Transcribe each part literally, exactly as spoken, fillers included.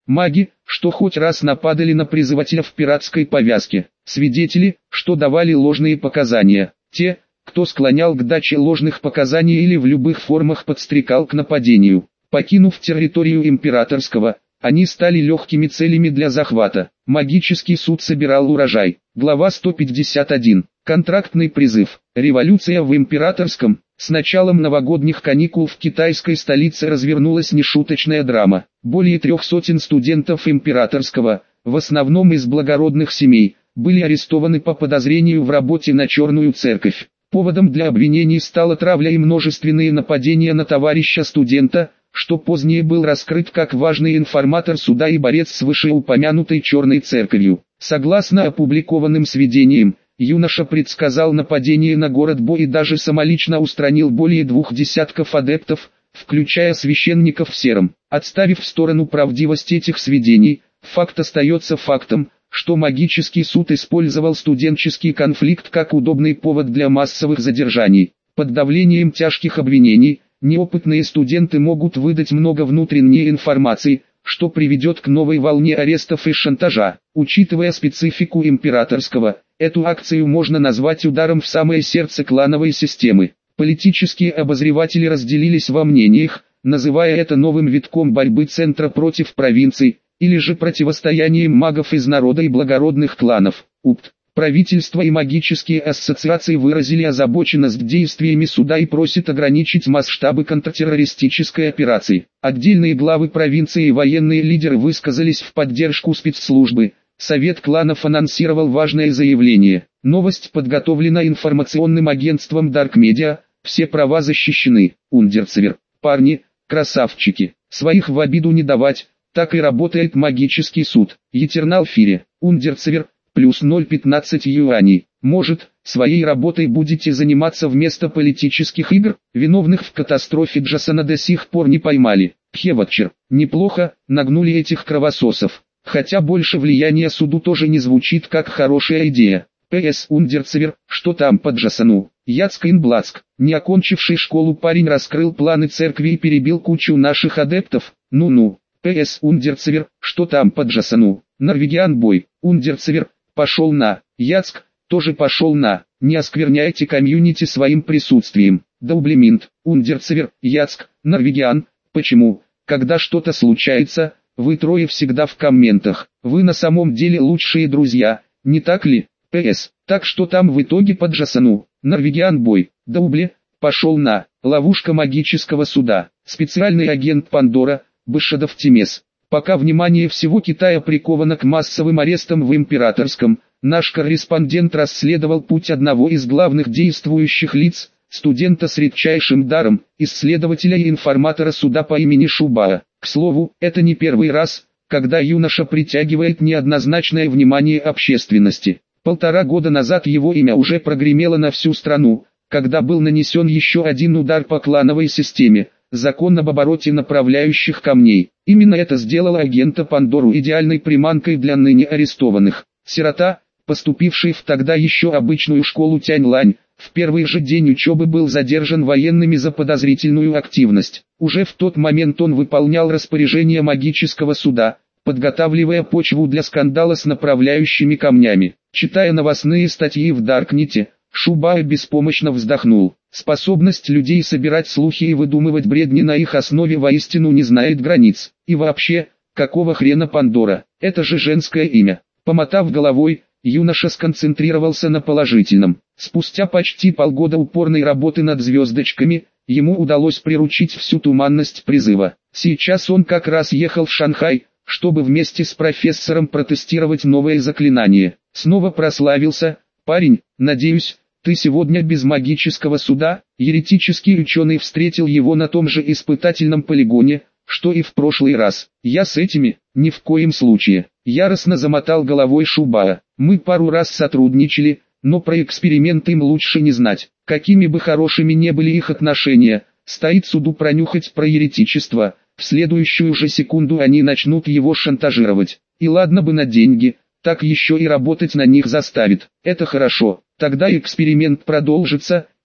маги, что хоть раз нападали на призывателя в пиратской повязке, свидетели, что давали ложные показания, те, кто склонял к даче ложных показаний или в любых формах подстрекал к нападению. Покинув территорию императорского, они стали легкими целями для захвата. Магический суд собирал урожай. Глава сто пятьдесят один. Контрактный призыв. Революция в императорском. С началом новогодних каникул в китайской столице развернулась нешуточная драма. Более трех сотен студентов императорского, в основном из благородных семей, были арестованы по подозрению в работе на черную церковь. Поводом для обвинений стала травля и множественные нападения на товарища студента, что позднее был раскрыт как важный информатор суда и борец с вышеупомянутой черной церковью. Согласно опубликованным сведениям, юноша предсказал нападение на город Бо и даже самолично устранил более двух десятков адептов, включая священников в сером. Отставив в сторону правдивость этих сведений, факт остается фактом, что магический суд использовал студенческий конфликт как удобный повод для массовых задержаний. Под давлением тяжких обвинений, неопытные студенты могут выдать много внутренней информации, что приведет к новой волне арестов и шантажа. Учитывая специфику императорского, эту акцию можно назвать ударом в самое сердце клановой системы. Политические обозреватели разделились во мнениях, называя это новым витком борьбы центра против провинций, или же противостоянием магов из народа и благородных кланов. УПТ. Правительство и магические ассоциации выразили озабоченность действиями суда и просят ограничить масштабы контртеррористической операции. Отдельные главы провинции и военные лидеры высказались в поддержку спецслужбы. Совет кланов анонсировал важное заявление. Новость подготовлена информационным агентством Dark Media, все права защищены. Ундерцевер. Парни, красавчики, своих в обиду не давать, так и работает магический суд. Етернал Фире. Ундерцевер. Плюс ноль пятнадцать юаней. Может, своей работой будете заниматься вместо политических игр? Виновных в катастрофе Джасона до сих пор не поймали. Пхеватчер. Неплохо, нагнули этих кровососов. Хотя больше влияния суду тоже не звучит как хорошая идея. ПС Ундерцевер, что там по Джасону? Яцкаинблацк. Не окончивший школу парень раскрыл планы церкви и перебил кучу наших адептов. Ну-ну. ПС Ундерцевер, что там по Джасону? Норвегиан бой. Ундерцевер. Пошел на. Яцк, тоже пошел на. Не оскверняйте комьюнити своим присутствием. Дублеминт. Ундерцевер. Яцк. Норвегиан. Почему? Когда что-то случается, вы трое всегда в комментах. Вы на самом деле лучшие друзья, не так ли? ПС. Так что там в итоге по Джасону? Норвегиан бой. Дубле. Пошел на. Ловушка магического суда. Специальный агент Пандора. Бышадов Тимес. Пока внимание всего Китая приковано к массовым арестам в императорском, наш корреспондент расследовал путь одного из главных действующих лиц, студента с редчайшим даром, исследователя и информатора суда по имени Шубаа. К слову, это не первый раз, когда юноша притягивает неоднозначное внимание общественности. Полтора года назад его имя уже прогремело на всю страну, когда был нанесен еще один удар по клановой системе. Закон об обороте направляющих камней. Именно это сделало агента Пандору идеальной приманкой для ныне арестованных. Сирота, поступивший в тогда еще обычную школу Тяньлань, в первый же день учебы был задержан военными за подозрительную активность. Уже в тот момент он выполнял распоряжение магического суда, подготавливая почву для скандала с направляющими камнями. Читая новостные статьи в Даркнете, Шубаа беспомощно вздохнул. Способность людей собирать слухи и выдумывать бредни на их основе воистину не знает границ. И вообще, какого хрена Пандора? Это же женское имя. Помотав головой, юноша сконцентрировался на положительном. Спустя почти полгода упорной работы над звездочками, ему удалось приручить всю туманность призыва. Сейчас он как раз ехал в Шанхай, чтобы вместе с профессором протестировать новое заклинание. Снова прославился. Парень, надеюсь, ты сегодня без магического суда? Еретический ученый встретил его на том же испытательном полигоне, что и в прошлый раз. Я с этими, ни в коем случае. Яростно замотал головой Шубаа. Мы пару раз сотрудничали, но про эксперимент им лучше не знать. Какими бы хорошими не были их отношения, стоит суду пронюхать про еретичество, в следующую же секунду они начнут его шантажировать. И ладно бы на деньги, так еще и работать на них заставит. Это хорошо, тогда эксперимент продолжится,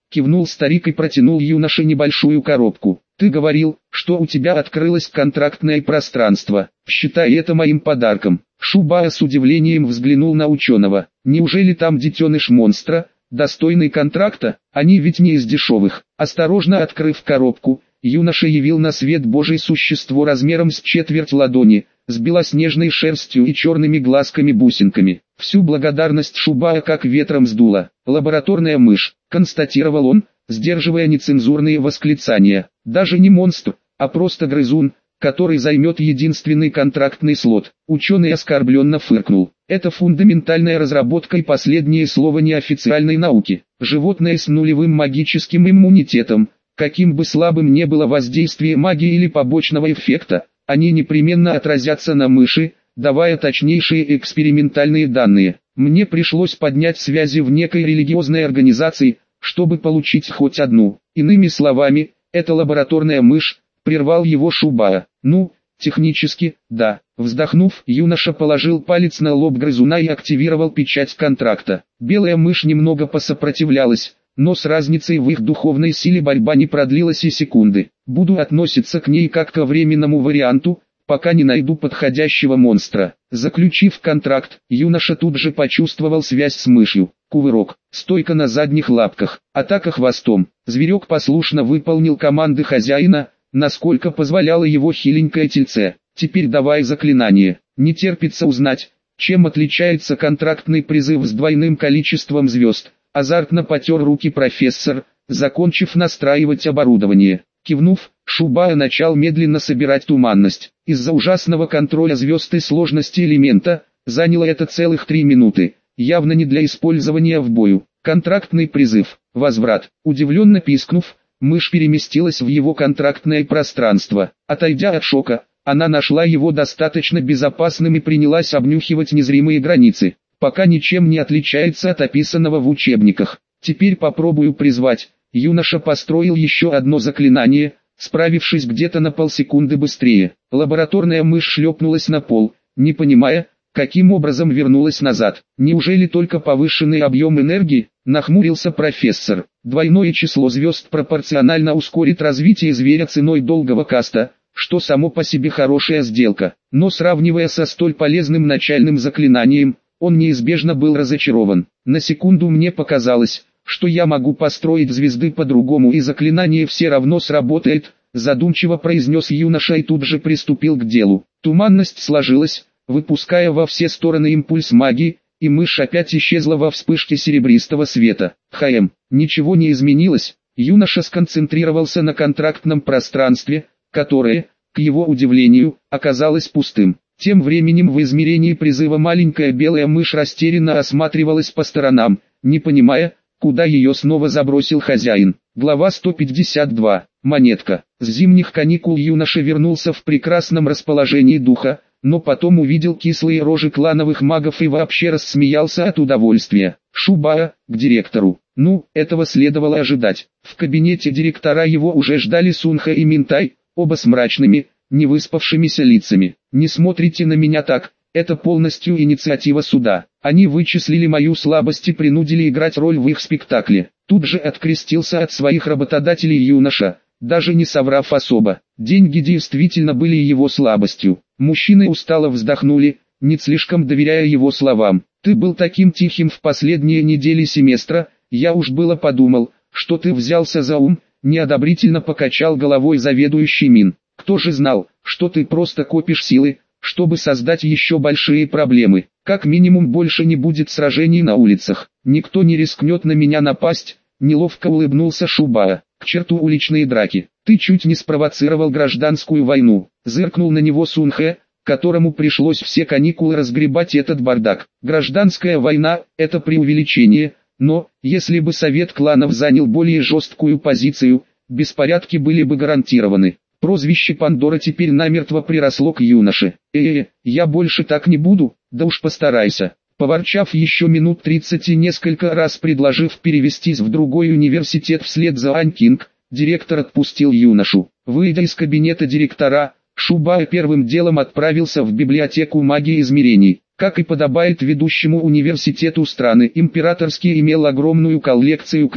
кивнул старик и протянул юноше небольшую коробку. Ты говорил, что у тебя открылось контрактное пространство. Считай это моим подарком. Шубая с удивлением взглянул на ученого. Неужели там детеныш монстра, достойный контракта? Они ведь не из дешевых. Осторожно открыв коробку, юноша явил на свет Божий существо размером с четверть ладони, с белоснежной шерстью и черными глазками-бусинками. Всю благодарность Шубая как ветром сдуло. Лабораторная мышь, констатировал он, сдерживая нецензурные восклицания. Даже не монстр, а просто грызун, который займет единственный контрактный слот. Ученый оскорбленно фыркнул. Это фундаментальная разработка и последнее слово неофициальной науки. Животное с нулевым магическим иммунитетом, каким бы слабым ни было воздействие магии или побочного эффекта, они непременно отразятся на мыши, давая точнейшие экспериментальные данные. Мне пришлось поднять связи в некой религиозной организации, чтобы получить хоть одну. Иными словами, эта лабораторная мышь, прервал его Шубая. Ну, технически, да. Вздохнув, юноша положил палец на лоб грызуна и активировал печать контракта. Белая мышь немного посопротивлялась, но с разницей в их духовной силе борьба не продлилась и секунды. Буду относиться к ней как ко временному варианту, пока не найду подходящего монстра. Заключив контракт, юноша тут же почувствовал связь с мышью. Кувырок, стойка на задних лапках, атака хвостом. Зверек послушно выполнил команды хозяина, насколько позволяло его хиленькое тельце. Теперь давай заклинание. Не терпится узнать, чем отличается контрактный призыв с двойным количеством звезд. Азартно потер руки профессор, закончив настраивать оборудование. Кивнув, Шубая начал медленно собирать туманность. Из-за ужасного контроля звезд и сложности элемента, заняло это целых три минуты, явно не для использования в бою. Контрактный призыв, возврат. Удивленно пискнув, мышь переместилась в его контрактное пространство. Отойдя от шока, она нашла его достаточно безопасным и принялась обнюхивать незримые границы. Пока ничем не отличается от описанного в учебниках. Теперь попробую призвать. Юноша построил еще одно заклинание, справившись где-то на полсекунды быстрее. Лабораторная мышь шлепнулась на пол, не понимая, каким образом вернулась назад. Неужели только повышенный объем энергии? Нахмурился профессор. Двойное число звезд пропорционально ускорит развитие зверя ценой долгого каста, что само по себе хорошая сделка. Но сравнивая со столь полезным начальным заклинанием, он неизбежно был разочарован. На секунду мне показалось, что я могу построить звезды по-другому и заклинание все равно сработает, задумчиво произнес юноша и тут же приступил к делу. Туманность сложилась, выпуская во все стороны импульс магии, и мышь опять исчезла во вспышке серебристого света. Хм, ничего не изменилось, юноша сконцентрировался на контрактном пространстве, которое, к его удивлению, оказалось пустым. Тем временем в измерении призыва маленькая белая мышь растерянно осматривалась по сторонам, не понимая, куда ее снова забросил хозяин. Глава сто пятьдесят два. Монетка. С зимних каникул юноша вернулся в прекрасном расположении духа, но потом увидел кислые рожи клановых магов и вообще рассмеялся от удовольствия. Шубая, к директору. Ну, этого следовало ожидать. В кабинете директора его уже ждали Сунха и Минтай, оба с мрачными, невыспавшимися лицами. «Не смотрите на меня так, это полностью инициатива суда. Они вычислили мою слабость и принудили играть роль в их спектакле». Тут же открестился от своих работодателей юноша, даже не соврав особо. Деньги действительно были его слабостью. Мужчины устало вздохнули, не слишком доверяя его словам. «Ты был таким тихим в последние недели семестра, я уж было подумал, что ты взялся за ум», неодобрительно покачал головой заведующий Мин. «Кто же знал, что ты просто копишь силы, чтобы создать еще большие проблемы. Как минимум больше не будет сражений на улицах. Никто не рискнет на меня напасть», неловко улыбнулся Шубая. «К черту уличные драки. Ты чуть не спровоцировал гражданскую войну», зыркнул на него Сунхэ, которому пришлось все каникулы разгребать этот бардак. «Гражданская война – это преувеличение, но, если бы Совет кланов занял более жесткую позицию, беспорядки были бы гарантированы». Прозвище Пандора теперь намертво приросло к юноше. «Э-э, я больше так не буду, да уж постарайся». Поворчав еще минут тридцать и несколько раз предложив перевестись в другой университет вслед за Ань Кинг, директор отпустил юношу. Выйдя из кабинета директора, Шубая первым делом отправился в библиотеку магии измерений. Как и подобает ведущему университету страны, императорский имел огромную коллекцию книг,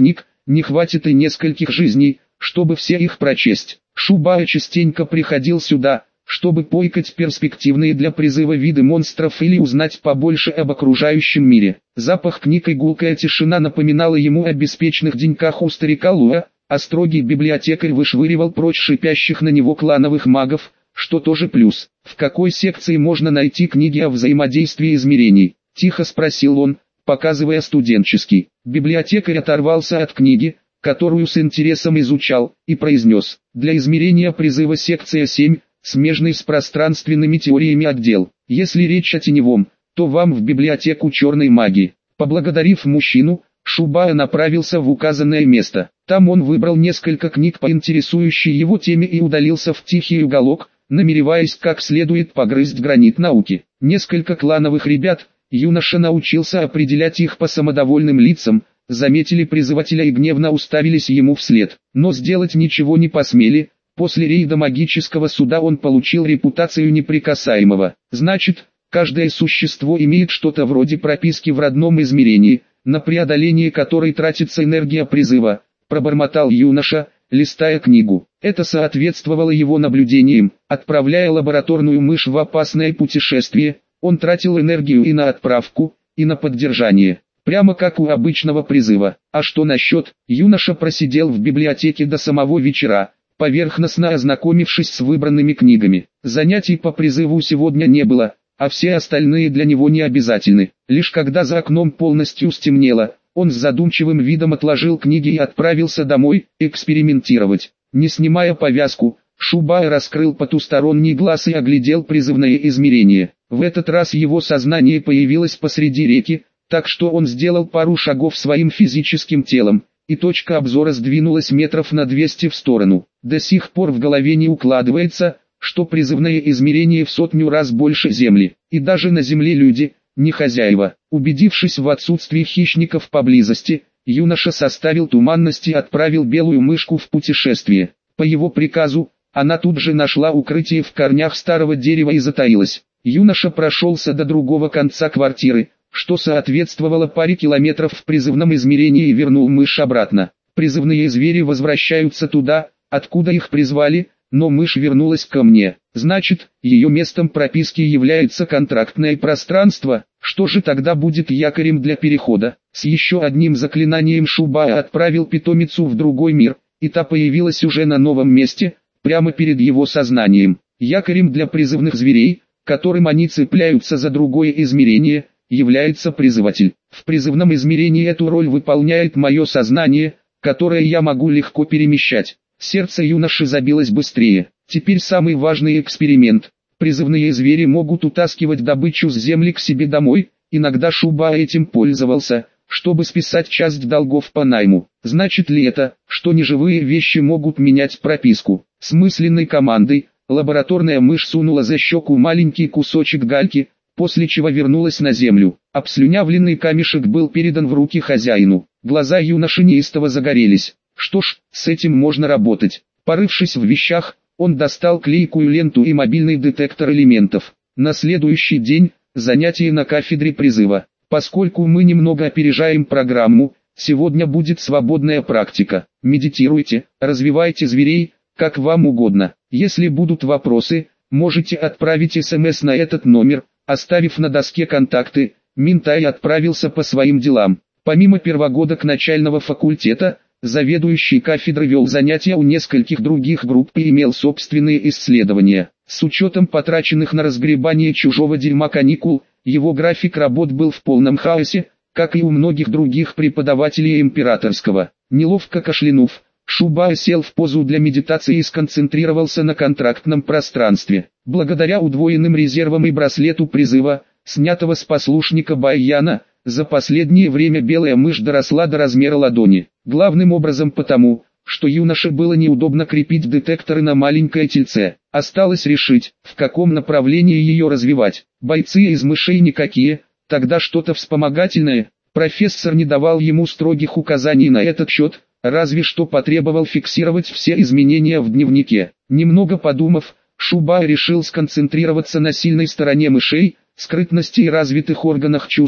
не хватит и нескольких жизней, чтобы все их прочесть. Шубая частенько приходил сюда, чтобы пойкать перспективные для призыва виды монстров или узнать побольше об окружающем мире. Запах книг и гулкая тишина напоминала ему о беспечных деньках у старика Луа, а строгий библиотекарь вышвыривал прочь шипящих на него клановых магов, что тоже плюс. «В какой секции можно найти книги о взаимодействии измерений?» – тихо спросил он, показывая студенческий. Библиотекарь оторвался от книги, которую с интересом изучал, и произнес: «Для измерения призыва секция семь, смежный с пространственными теориями отдел. Если речь о теневом, то вам в библиотеку черной магии». Поблагодарив мужчину, Шубая направился в указанное место. Там он выбрал несколько книг по интересующей его теме и удалился в тихий уголок, намереваясь как следует погрызть гранит науки. Несколько клановых ребят, юноша научился определять их по самодовольным лицам, заметили призывателя и гневно уставились ему вслед, но сделать ничего не посмели. После рейда магического суда он получил репутацию неприкасаемого. Значит, каждое существо имеет что-то вроде прописки в родном измерении, на преодоление которой тратится энергия призыва, пробормотал юноша, листая книгу. Это соответствовало его наблюдениям. Отправляя лабораторную мышь в опасное путешествие, он тратил энергию и на отправку, и на поддержание. Прямо как у обычного призыва. А что насчет? Юноша просидел в библиотеке до самого вечера, поверхностно ознакомившись с выбранными книгами. Занятий по призыву сегодня не было, а все остальные для него не обязательны. Лишь когда за окном полностью стемнело, он с задумчивым видом отложил книги и отправился домой, экспериментировать. Не снимая повязку, Шубай раскрыл потусторонний глаз и оглядел призывное измерение. В этот раз его сознание появилось посреди реки, так что он сделал пару шагов своим физическим телом, и точка обзора сдвинулась метров на двести в сторону. До сих пор в голове не укладывается, что призывное измерение в сотню раз больше Земли, и даже на Земле люди – не хозяева. Убедившись в отсутствии хищников поблизости, юноша составил туманность и отправил белую мышку в путешествие. По его приказу, она тут же нашла укрытие в корнях старого дерева и затаилась. Юноша прошелся до другого конца квартиры, что соответствовало паре километров в призывном измерении, и вернул мышь обратно. Призывные звери возвращаются туда, откуда их призвали, но мышь вернулась ко мне. Значит, ее местом прописки является контрактное пространство. Что же тогда будет якорем для перехода? С еще одним заклинанием Шубай отправил питомицу в другой мир, и та появилась уже на новом месте, прямо перед его сознанием. Якорем для призывных зверей, которым они цепляются за другое измерение, является призыватель. В призывном измерении эту роль выполняет мое сознание, которое я могу легко перемещать. Сердце юноши забилось быстрее. Теперь самый важный эксперимент. Призывные звери могут утаскивать добычу с земли к себе домой. Иногда Шуба этим пользовался, чтобы списать часть долгов по найму. Значит ли это, что неживые вещи могут менять прописку? С мысленной командой, лабораторная мышь сунула за щеку маленький кусочек гальки, после чего вернулась на землю. Обслюнявленный камешек был передан в руки хозяину. Глаза юноши неистово загорелись. Что ж, с этим можно работать. Порывшись в вещах, он достал клейкую ленту и мобильный детектор элементов. На следующий день – занятие на кафедре призыва. Поскольку мы немного опережаем программу, сегодня будет свободная практика. Медитируйте, развивайте зверей, как вам угодно. Если будут вопросы, можете отправить смс на этот номер, оставив на доске контакты. Минтай отправился по своим делам. Помимо первогодок начального факультета, заведующий кафедрой вел занятия у нескольких других групп и имел собственные исследования. С учетом потраченных на разгребание чужого дерьма каникул, его график работ был в полном хаосе, как и у многих других преподавателей императорского. Неловко кашлянув, Шубай сел в позу для медитации и сконцентрировался на контрактном пространстве. Благодаря удвоенным резервам и браслету призыва, снятого с послушника Баяна, за последнее время белая мышь доросла до размера ладони. Главным образом потому, что юноше было неудобно крепить детекторы на маленькое тельце. Осталось решить, в каком направлении ее развивать. Бойцы из мышей никакие, тогда что-то вспомогательное. Профессор не давал ему строгих указаний на этот счет, разве что потребовал фиксировать все изменения в дневнике. Немного подумав, Шубай решил сконцентрироваться на сильной стороне мышей, скрытности и развитых органах чувств,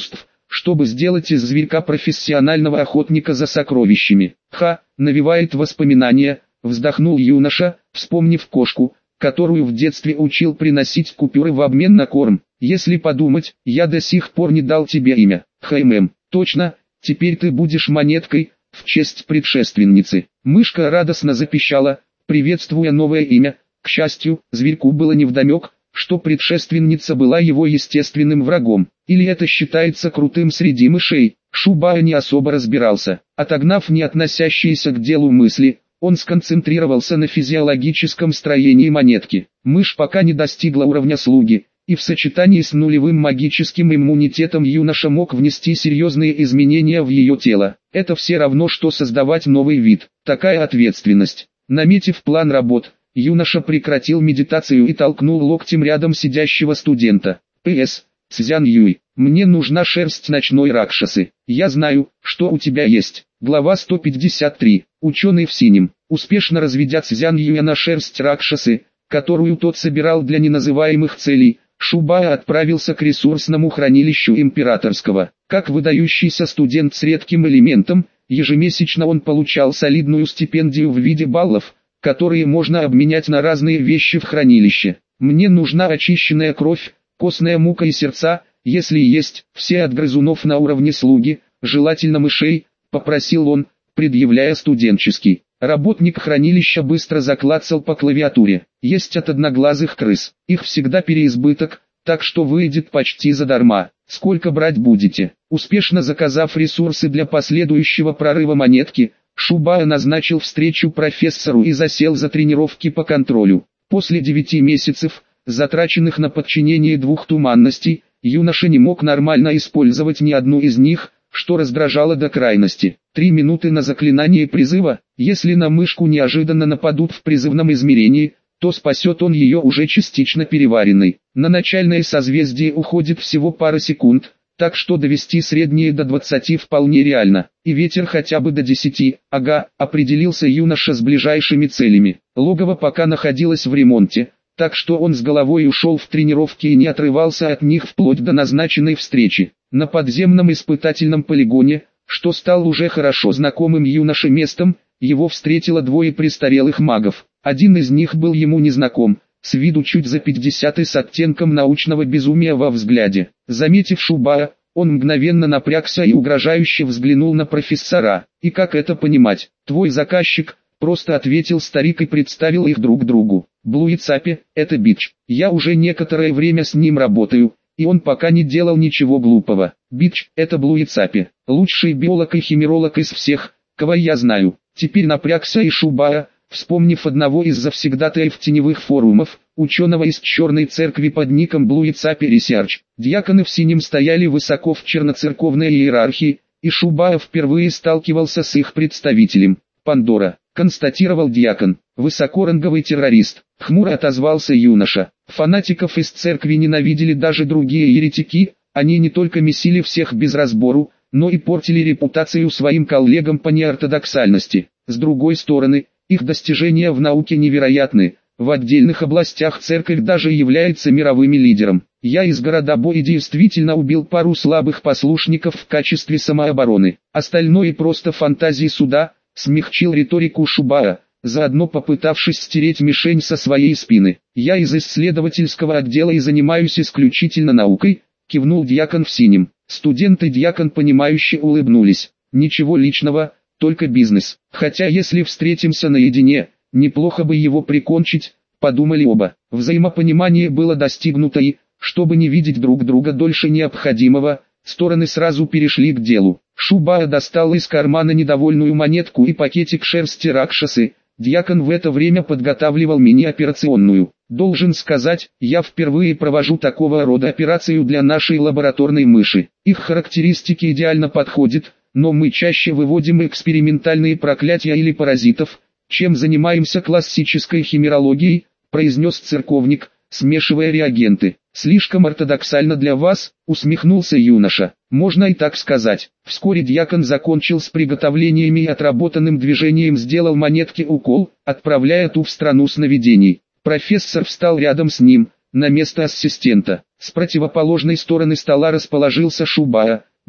чтобы сделать из зверька профессионального охотника за сокровищами. Ха, навевает воспоминания, вздохнул юноша, вспомнив кошку, которую в детстве учил приносить купюры в обмен на корм. Если подумать, я до сих пор не дал тебе имя. Хм, точно, теперь ты будешь монеткой, в честь предшественницы. Мышка радостно запищала, приветствуя новое имя. К счастью, зверьку было невдомек, что предшественница была его естественным врагом. Или это считается крутым среди мышей? Шубая не особо разбирался. Отогнав не относящиеся к делу мысли, он сконцентрировался на физиологическом строении монетки. Мышь пока не достигла уровня слуги, и в сочетании с нулевым магическим иммунитетом юноша мог внести серьезные изменения в ее тело. Это все равно, что создавать новый вид. Такая ответственность. Наметив план работ, юноша прекратил медитацию и толкнул локтем рядом сидящего студента. «П.С. Цзян Юй, мне нужна шерсть ночной ракшасы. Я знаю, что у тебя есть». Глава сто пятьдесят три. Ученый в синем. Успешно разведя Цзян Юя на шерсть ракшасы, которую тот собирал для неназываемых целей, Шубая отправился к ресурсному хранилищу императорского. Как выдающийся студент с редким элементом, ежемесячно он получал солидную стипендию в виде баллов, которые можно обменять на разные вещи в хранилище. «Мне нужна очищенная кровь, костная мука и сердца, если есть, все от грызунов на уровне слуги, желательно мышей», — попросил он, предъявляя студенческий. Работник хранилища быстро заклацал по клавиатуре. «Есть от одноглазых крыс, их всегда переизбыток, так что выйдет почти задарма. Сколько брать будете?» Успешно заказав ресурсы для последующего прорыва монетки, Шубая назначил встречу профессору и засел за тренировки по контролю. После девяти месяцев, затраченных на подчинение двух туманностей, юноша не мог нормально использовать ни одну из них, что раздражало до крайности. Три минуты на заклинание призыва. Если на мышку неожиданно нападут в призывном измерении, то спасет он ее уже частично переваренной. На начальное созвездие уходит всего пара секунд, так что довести среднее до двадцати вполне реально. И ветер хотя бы до десяти. Ага, определился юноша с ближайшими целями. Логово пока находилось в ремонте, так что он с головой ушел в тренировки и не отрывался от них вплоть до назначенной встречи. На подземном испытательном полигоне, что стал уже хорошо знакомым юноше местом, его встретило двое престарелых магов. Один из них был ему незнаком, с виду чуть за пятьдесят и с оттенком научного безумия во взгляде. Заметив Шубая, он мгновенно напрягся и угрожающе взглянул на профессора. «И как это понимать? Твой заказчик?» — просто ответил старик и представил их друг другу. «Блуицапи, это Бич. Я уже некоторое время с ним работаю, и он пока не делал ничего глупого. Бич — это Блуицапи, лучший биолог и химеролог из всех, кого я знаю». Теперь напрягся и Шубая, вспомнив одного из завсегдатаев теневых форумов, ученого из черной церкви под ником Блуицапи Ресерч. Дьяконы в синем стояли высоко в черноцерковной иерархии, и Шубая впервые сталкивался с их представителем. «Пандора», — констатировал дьякон, — «высокоранговый террорист», — хмуро отозвался юноша. Фанатиков из церкви ненавидели даже другие еретики, они не только месили всех без разбору, но и портили репутацию своим коллегам по неортодоксальности. С другой стороны, их достижения в науке невероятны, в отдельных областях церковь даже является мировым лидером. Я из города Бои действительно убил пару слабых послушников в качестве самообороны. Остальное просто фантазии суда, смягчил риторику Шубая, заодно попытавшись стереть мишень со своей спины. «Я из исследовательского отдела и занимаюсь исключительно наукой», кивнул дьякон в синем. Студент и дьякон понимающе улыбнулись. «Ничего личного, только бизнес. Хотя если встретимся наедине, неплохо бы его прикончить», подумали оба. Взаимопонимание было достигнуто и, чтобы не видеть друг друга дольше необходимого, стороны сразу перешли к делу. Шубая достал из кармана недовольную монетку и пакетик шерсти ракшасы. Дьякон в это время подготавливал мини-операционную. «Должен сказать, я впервые провожу такого рода операцию для нашей лабораторной мыши. Их характеристики идеально подходят, но мы чаще выводим экспериментальные проклятия или паразитов, чем занимаемся классической химерологией», произнес церковник, смешивая реагенты. «Слишком ортодоксально для вас», усмехнулся юноша. «Можно и так сказать». Вскоре дьякон закончил с приготовлениями и отработанным движением сделал монетке укол, отправляя ту в страну сновидений. Профессор встал рядом с ним, на место ассистента. С противоположной стороны стола расположился Шубая,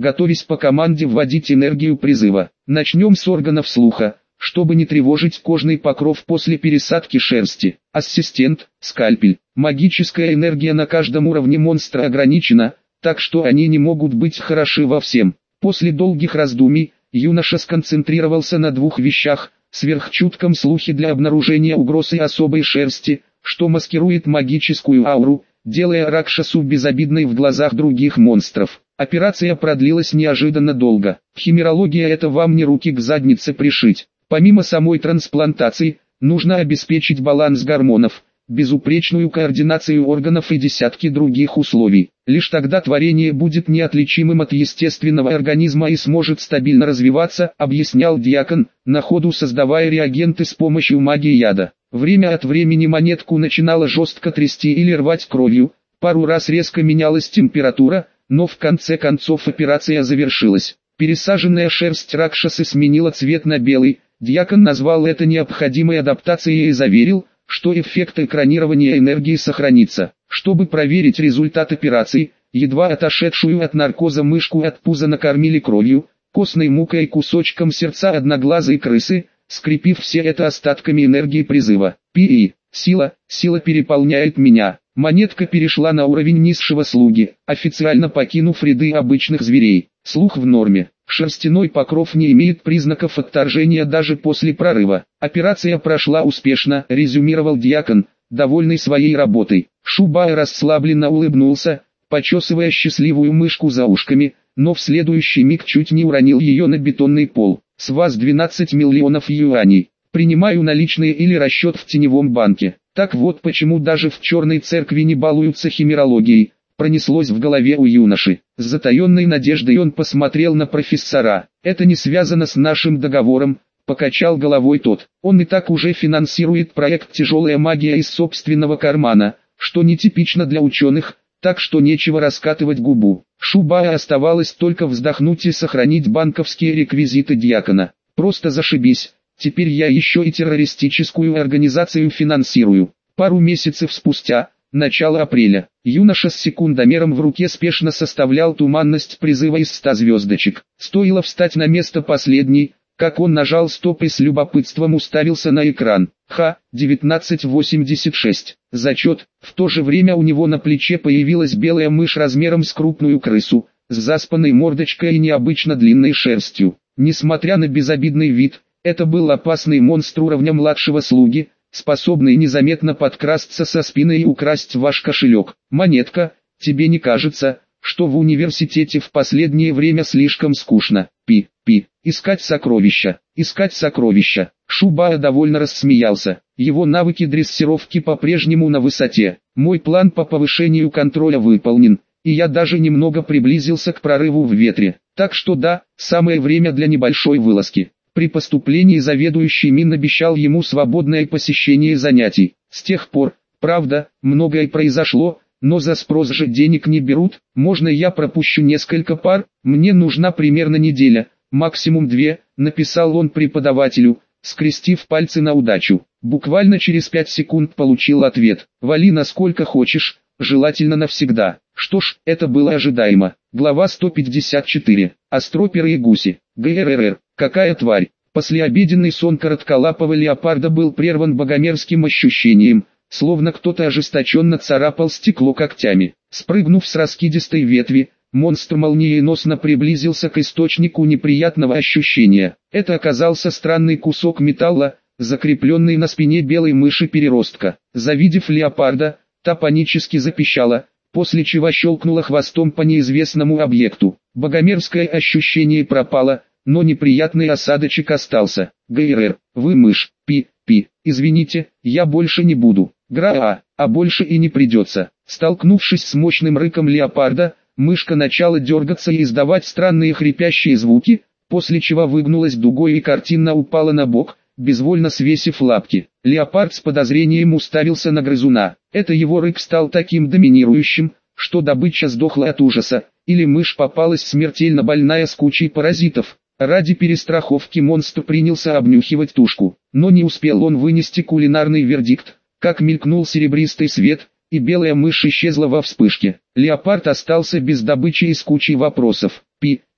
готовясь по команде вводить энергию призыва. Начнем с органов слуха, чтобы не тревожить кожный покров после пересадки шерсти. Ассистент, скальпель. Магическая энергия на каждом уровне монстра ограничена, так что они не могут быть хороши во всем. После долгих раздумий, юноша сконцентрировался на двух вещах: сверхчутком слухе для обнаружения угроз и особой шерсти, что маскирует магическую ауру, делая Ракшасу безобидной в глазах других монстров. Операция продлилась неожиданно долго. Химерология — это вам не руки к заднице пришить. Помимо самой трансплантации, нужно обеспечить баланс гормонов, безупречную координацию органов и десятки других условий. Лишь тогда творение будет неотличимым от естественного организма и сможет стабильно развиваться, объяснял Дьякон, на ходу создавая реагенты с помощью магии яда. Время от времени монетку начинало жестко трясти или рвать кровью, пару раз резко менялась температура, но в конце концов операция завершилась. Пересаженная шерсть Ракшасы сменила цвет на белый. Дьякон назвал это необходимой адаптацией и заверил, что эффект экранирования энергии сохранится. Чтобы проверить результат операции, едва отошедшую от наркоза мышку от пуза накормили кровью, костной мукой и кусочком сердца одноглазой крысы, скрепив все это остатками энергии призыва. Пи. Сила, сила переполняет меня. Монетка перешла на уровень низшего слуги, официально покинув ряды обычных зверей. Слух в норме. Шерстяной покров не имеет признаков отторжения даже после прорыва. Операция прошла успешно, резюмировал Дьякон, довольный своей работой. Шубай расслабленно улыбнулся, почесывая счастливую мышку за ушками, но в следующий миг чуть не уронил ее на бетонный пол. С вас двенадцать миллионов юаней. Принимаю наличные или расчет в теневом банке. Так вот почему даже в черной церкви не балуются химерологией. Пронеслось в голове у юноши. С затаенной надеждой он посмотрел на профессора. «Это не связано с нашим договором», — покачал головой тот. «Он и так уже финансирует проект «Тяжелая магия» из собственного кармана, что нетипично для ученых, так что нечего раскатывать губу». Шубая оставалось только вздохнуть и сохранить банковские реквизиты Дьякона. «Просто зашибись, теперь я еще и террористическую организацию финансирую». Пару месяцев спустя, начало апреля, юноша с секундомером в руке спешно составлял туманность призыва из ста звездочек. Стоило встать на место последней, как он нажал стоп и с любопытством уставился на экран. Ха, девятнадцать восемьдесят шесть. Зачет. В то же время у него на плече появилась белая мышь размером с крупную крысу, с заспанной мордочкой и необычно длинной шерстью. Несмотря на безобидный вид, это был опасный монстр уровня младшего слуги, способный незаметно подкрасться со спины и украсть ваш кошелек. Монетка, тебе не кажется, что в университете в последнее время слишком скучно? Пи, пи, искать сокровища, искать сокровища. Шубая довольно рассмеялся. Его навыки дрессировки по-прежнему на высоте. Мой план по повышению контроля выполнен, и я даже немного приблизился к прорыву в ветре. Так что да, самое время для небольшой вылазки. При поступлении заведующий Мин обещал ему свободное посещение занятий. С тех пор, правда, многое произошло, но за спрос же денег не берут. Можно я пропущу несколько пар? Мне нужна примерно неделя, максимум две, написал он преподавателю, скрестив пальцы на удачу. Буквально через пять секунд получил ответ: вали насколько хочешь, желательно навсегда. Что ж, это было ожидаемо. Глава сто пятьдесят четыре. Астроперы и гуси. ГРРР. Какая тварь. Послеобеденный сон коротколапого леопарда был прерван богомерзким ощущением, словно кто-то ожесточенно царапал стекло когтями. Спрыгнув с раскидистой ветви, монстр молниеносно приблизился к источнику неприятного ощущения. Это оказался странный кусок металла, закрепленный на спине белой мыши-переростка. Завидев леопарда, та панически запищала, после чего щелкнула хвостом по неизвестному объекту. Богомерзкое ощущение пропало, но неприятный осадочек остался. ГРР, вы мышь, пи, пи, извините, я больше не буду. Гра-а, а больше и не придется. Столкнувшись с мощным рыком леопарда, мышка начала дергаться и издавать странные хрипящие звуки, после чего выгнулась дугой и картинно упала на бок, безвольно свесив лапки. Леопард с подозрением уставился на грызуна. Это его рык стал таким доминирующим, что добыча сдохла от ужаса, или мышь попалась смертельно больная с кучей паразитов. Ради перестраховки монстр принялся обнюхивать тушку, но не успел он вынести кулинарный вердикт, как мелькнул серебристый свет, и белая мышь исчезла во вспышке. Леопард остался без добычи и с кучей вопросов. Пи,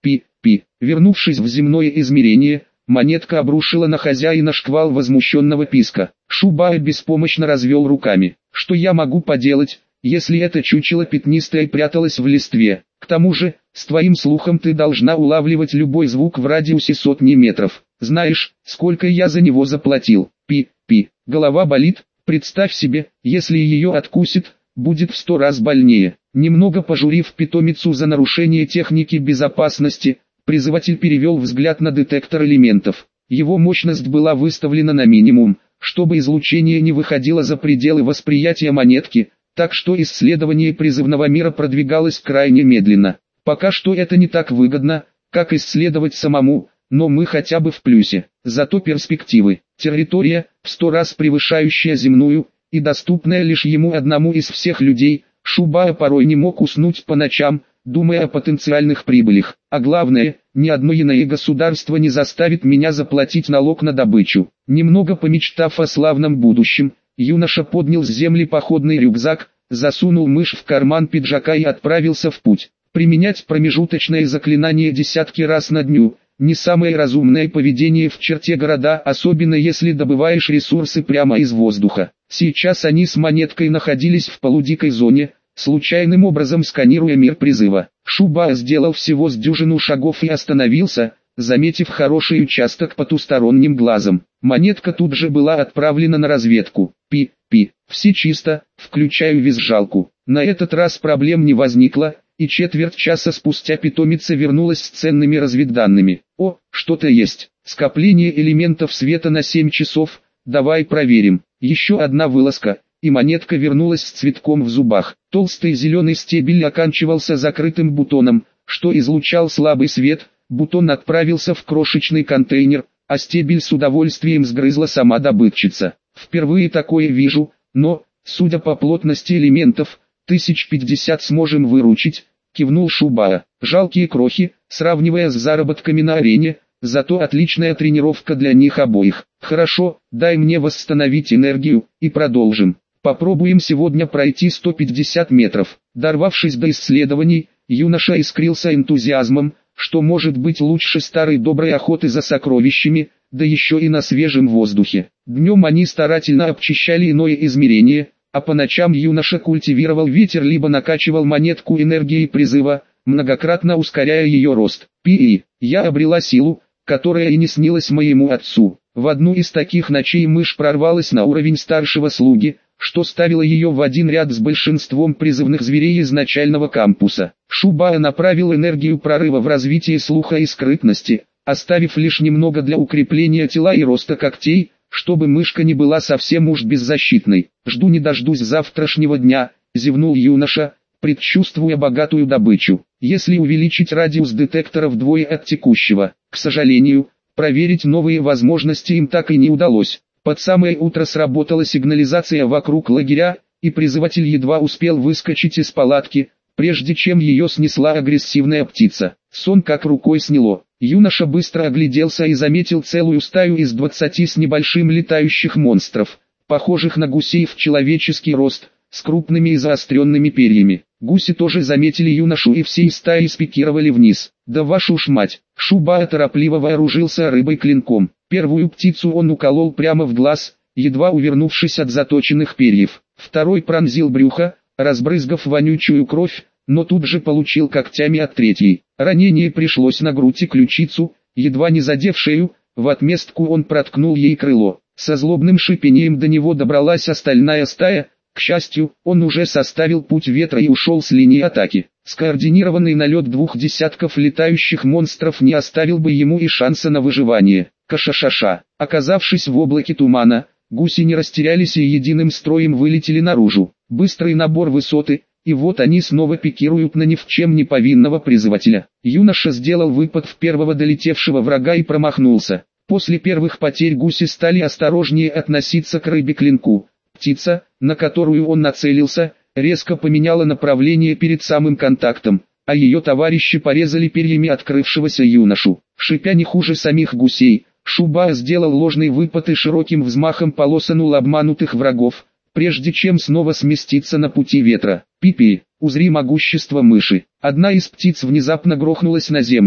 пи. Вернувшись в земное измерение, монетка обрушила на хозяина шквал возмущенного писка. Шубао беспомощно развел руками. Что я могу поделать, если это чучело пятнистое пряталось в листве? К тому же, с твоим слухом ты должна улавливать любой звук в радиусе сотни метров. Знаешь, сколько я за него заплатил? Пи, пи. Голова болит? Представь себе, если ее откусит, будет в сто раз больнее. Немного пожурив питомицу за нарушение техники безопасности, призыватель перевел взгляд на детектор элементов. Его мощность была выставлена на минимум, чтобы излучение не выходило за пределы восприятия монетки, так что исследование призывного мира продвигалось крайне медленно. Пока что это не так выгодно, как исследовать самому, но мы хотя бы в плюсе. Зато перспективы. Территория, в сто раз превышающая земную, и доступная лишь ему одному из всех людей. Шубао порой не мог уснуть по ночам, думая о потенциальных прибылях. А главное, ни одно иное государство не заставит меня заплатить налог на добычу. Немного помечтав о славном будущем, юноша поднял с земли походный рюкзак, засунул мышь в карман пиджака и отправился в путь. Применять промежуточное заклинание десятки раз на дню – не самое разумное поведение в черте города, особенно если добываешь ресурсы прямо из воздуха. Сейчас они с монеткой находились в полудикой зоне, случайным образом сканируя мир призыва. Шубао сделал всего с дюжину шагов и остановился, заметив хороший участок потусторонним глазом. Монетка тут же была отправлена на разведку. Пи, пи, все чисто, включаю визжалку. На этот раз проблем не возникло, и четверть часа спустя питомица вернулась с ценными разведданными. О, что-то есть. Скопление элементов света на семь часов, давай проверим. Еще одна вылазка, и монетка вернулась с цветком в зубах. Толстый зеленый стебель оканчивался закрытым бутоном, что излучал слабый свет. Бутон отправился в крошечный контейнер, а стебель с удовольствием сгрызла сама добытчица. Впервые такое вижу, но, судя по плотности элементов, тысяч пятьдесят сможем выручить, кивнул Шубао. Жалкие крохи, сравнивая с заработками на арене, зато отличная тренировка для них обоих. Хорошо, дай мне восстановить энергию, и продолжим. Попробуем сегодня пройти сто пятьдесят метров. Дорвавшись до исследований, юноша искрился энтузиазмом, что может быть лучше старой доброй охоты за сокровищами, да еще и на свежем воздухе. Днем они старательно обчищали иное измерение, а по ночам юноша культивировал ветер либо накачивал монетку энергией призыва, многократно ускоряя ее рост. Пи, я обрела силу, которая и не снилась моему отцу. В одну из таких ночей мышь прорвалась на уровень старшего слуги, что ставило ее в один ряд с большинством призывных зверей из начального кампуса. Шубао направил энергию прорыва в развитие слуха и скрытности, оставив лишь немного для укрепления тела и роста когтей, чтобы мышка не была совсем уж беззащитной. «Жду не дождусь завтрашнего дня», — зевнул юноша, предчувствуя богатую добычу. Если увеличить радиус детектора вдвое от текущего, к сожалению, проверить новые возможности им так и не удалось. Под самое утро сработала сигнализация вокруг лагеря, и призыватель едва успел выскочить из палатки, прежде чем ее снесла агрессивная птица. Сон как рукой сняло. Юноша быстро огляделся и заметил целую стаю из двадцати с небольшим летающих монстров, похожих на гусей в человеческий рост, с крупными и заостренными перьями. Гуси тоже заметили юношу и всей стаей спикировали вниз. «Да вашу ж мать!» Шубао торопливо вооружился рыбой-клинком. Первую птицу он уколол прямо в глаз, едва увернувшись от заточенных перьев. Второй пронзил брюхо, разбрызгав вонючую кровь, но тут же получил когтями от третьей. Ранение пришлось на грудь и ключицу, едва не задев шею, в отместку он проткнул ей крыло. Со злобным шипением до него добралась остальная стая. К счастью, он уже составил путь ветра и ушел с линии атаки. Скоординированный налет двух десятков летающих монстров не оставил бы ему и шанса на выживание. Кашашаша. Оказавшись в облаке тумана, гуси не растерялись и единым строем вылетели наружу. Быстрый набор высоты, и вот они снова пикируют на ни в чем не повинного призывателя. Юноша сделал выпад в первого долетевшего врага и промахнулся. После первых потерь гуси стали осторожнее относиться к рыбе-клинку. Птица, на которую он нацелился, резко поменяла направление перед самым контактом, а ее товарищи порезали перьями открывшегося юношу. Шипя не хуже самих гусей, Шубао сделал ложный выпад и широким взмахом полосанул обманутых врагов, прежде чем снова сместиться на пути ветра. Пипи, узри могущество мыши. Одна из птиц внезапно грохнулась на землю.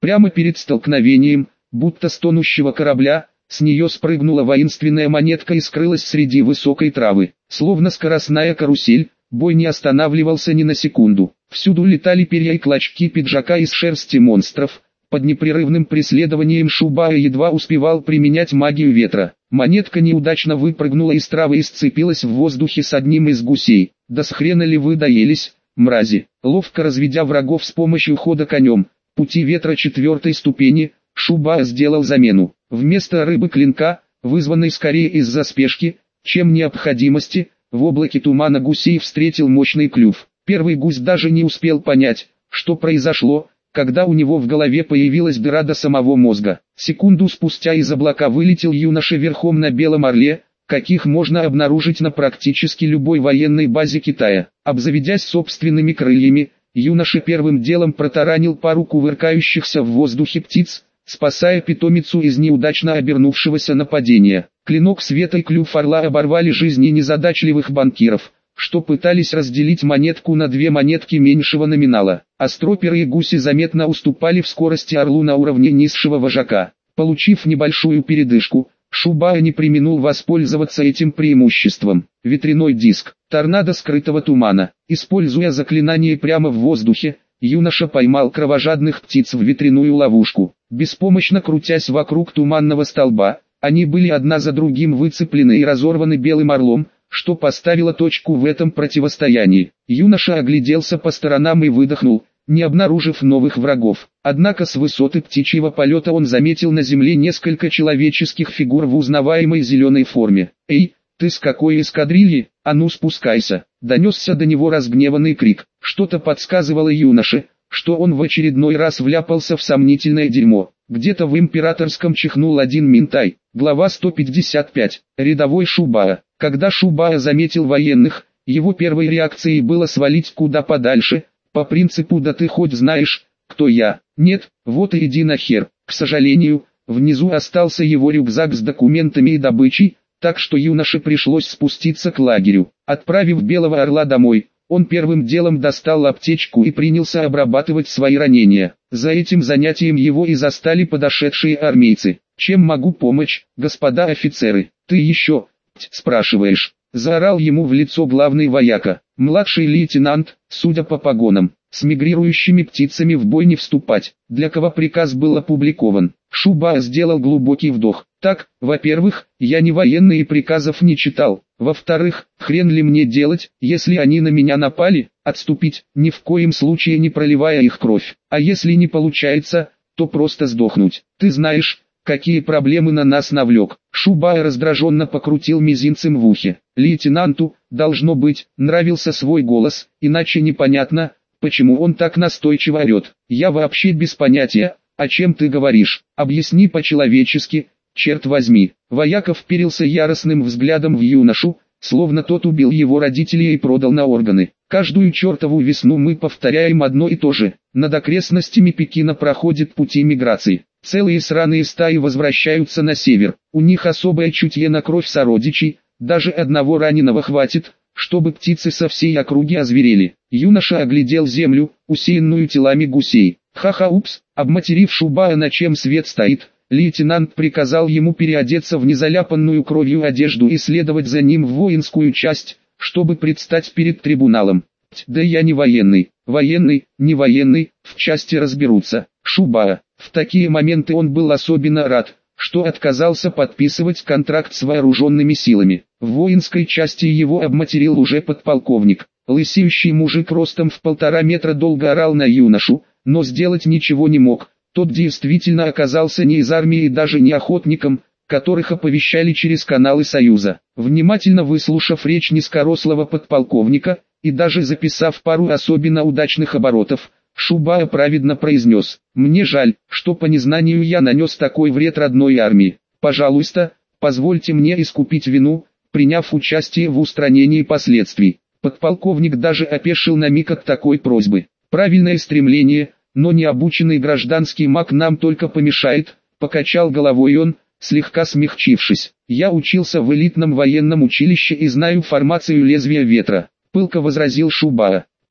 Прямо перед столкновением, будто с тонущего корабля, с нее спрыгнула воинственная монетка и скрылась среди высокой травы. Словно скоростная карусель, бой не останавливался ни на секунду. Всюду летали перья и клочки пиджака из шерсти монстров. Под непрерывным преследованием Шубая едва успевал применять магию ветра. Монетка неудачно выпрыгнула из травы и сцепилась в воздухе с одним из гусей. Да с хрена ли вы доелись, мрази? Ловко разведя врагов с помощью хода конем, пути ветра четвертой ступени, Шубая сделал замену. Вместо рыбы клинка, вызванной скорее из-за спешки, чем необходимости, в облаке тумана гусей встретил мощный клюв. Первый гусь даже не успел понять, что произошло, когда у него в голове появилась дыра до самого мозга. Секунду спустя из облака вылетел юноша верхом на белом орле, каких можно обнаружить на практически любой военной базе Китая. Обзаведясь собственными крыльями, юноша первым делом протаранил пару кувыркающихся в воздухе птиц, спасая питомицу из неудачно обернувшегося нападения. Клинок света и клюв орла оборвали жизни незадачливых банкиров, что пытались разделить монетку на две монетки меньшего номинала. Остроперые гуси заметно уступали в скорости орлу на уровне низшего вожака. Получив небольшую передышку, Шубая не преминул воспользоваться этим преимуществом. Ветряной диск, торнадо скрытого тумана. Используя заклинание прямо в воздухе, юноша поймал кровожадных птиц в ветряную ловушку. Беспомощно крутясь вокруг туманного столба, они были одна за другим выцеплены и разорваны белым орлом, что поставило точку в этом противостоянии. Юноша огляделся по сторонам и выдохнул, не обнаружив новых врагов. Однако с высоты птичьего полета он заметил на земле несколько человеческих фигур в узнаваемой зеленой форме. «Эй, ты с какой эскадрильи? А ну спускайся!» Донесся до него разгневанный крик. Что-то подсказывало юноше, что он в очередной раз вляпался в сомнительное дерьмо. Где-то в императорском чихнул один минтай. Глава сто пятьдесят пять. Рядовой Шубая. Когда Шубая заметил военных, его первой реакцией было свалить куда подальше, по принципу «да ты хоть знаешь, кто я». Нет, вот и иди нахер. К сожалению, внизу остался его рюкзак с документами и добычей, так что юноше пришлось спуститься к лагерю. Отправив Белого Орла домой, он первым делом достал аптечку и принялся обрабатывать свои ранения. За этим занятием его и застали подошедшие армейцы. «Чем могу помочь, господа офицеры? Ты еще, спрашиваешь?» Заорал ему в лицо главный вояка. Младший лейтенант, судя по погонам, с мигрирующими птицами в бой не вступать, для кого приказ был опубликован. Шубая сделал глубокий вдох. Так, во-первых, я не военный и приказов не читал. Во-вторых, хрен ли мне делать, если они на меня напали? Отступить, ни в коем случае не проливая их кровь. А если не получается, то просто сдохнуть. Ты знаешь, какие проблемы на нас навлек. Шубая раздраженно покрутил мизинцем в ухе. Лейтенанту, должно быть, нравился свой голос, иначе непонятно, почему он так настойчиво орет. Я вообще без понятия, о чем ты говоришь. Объясни по-человечески, черт возьми. Вояка вперился яростным взглядом в юношу, словно тот убил его родителей и продал на органы. Каждую чертову весну мы повторяем одно и то же. Над окрестностями Пекина проходят пути миграции. Целые сраные стаи возвращаются на север. У них особое чутье на кровь сородичей, даже одного раненого хватит, чтобы птицы со всей округи озверели. Юноша оглядел землю, усеянную телами гусей. Ха-ха, упс, обматерив Шубая, на чем свет стоит, лейтенант приказал ему переодеться в незаляпанную кровью одежду и следовать за ним в воинскую часть, чтобы предстать перед трибуналом. Да я не военный, военный, не военный, в части разберутся. Шубая. В такие моменты он был особенно рад, что отказался подписывать контракт с вооруженными силами. В воинской части его обматерил уже подполковник. Лысеющий мужик ростом в полтора метра долго орал на юношу, но сделать ничего не мог. Тот действительно оказался не из армии и даже не охотником, которых оповещали через каналы Союза. Внимательно выслушав речь низкорослого подполковника, и даже записав пару особенно удачных оборотов, Шубая праведно произнес: «Мне жаль, что по незнанию я нанес такой вред родной армии. Пожалуйста, позвольте мне искупить вину, приняв участие в устранении последствий». Подполковник даже опешил на миг от такой просьбы. «Правильное стремление, но необученный гражданский маг нам только помешает», покачал головой он, слегка смягчившись. «Я учился в элитном военном училище и знаю формацию лезвия ветра», пылко возразил Шубая.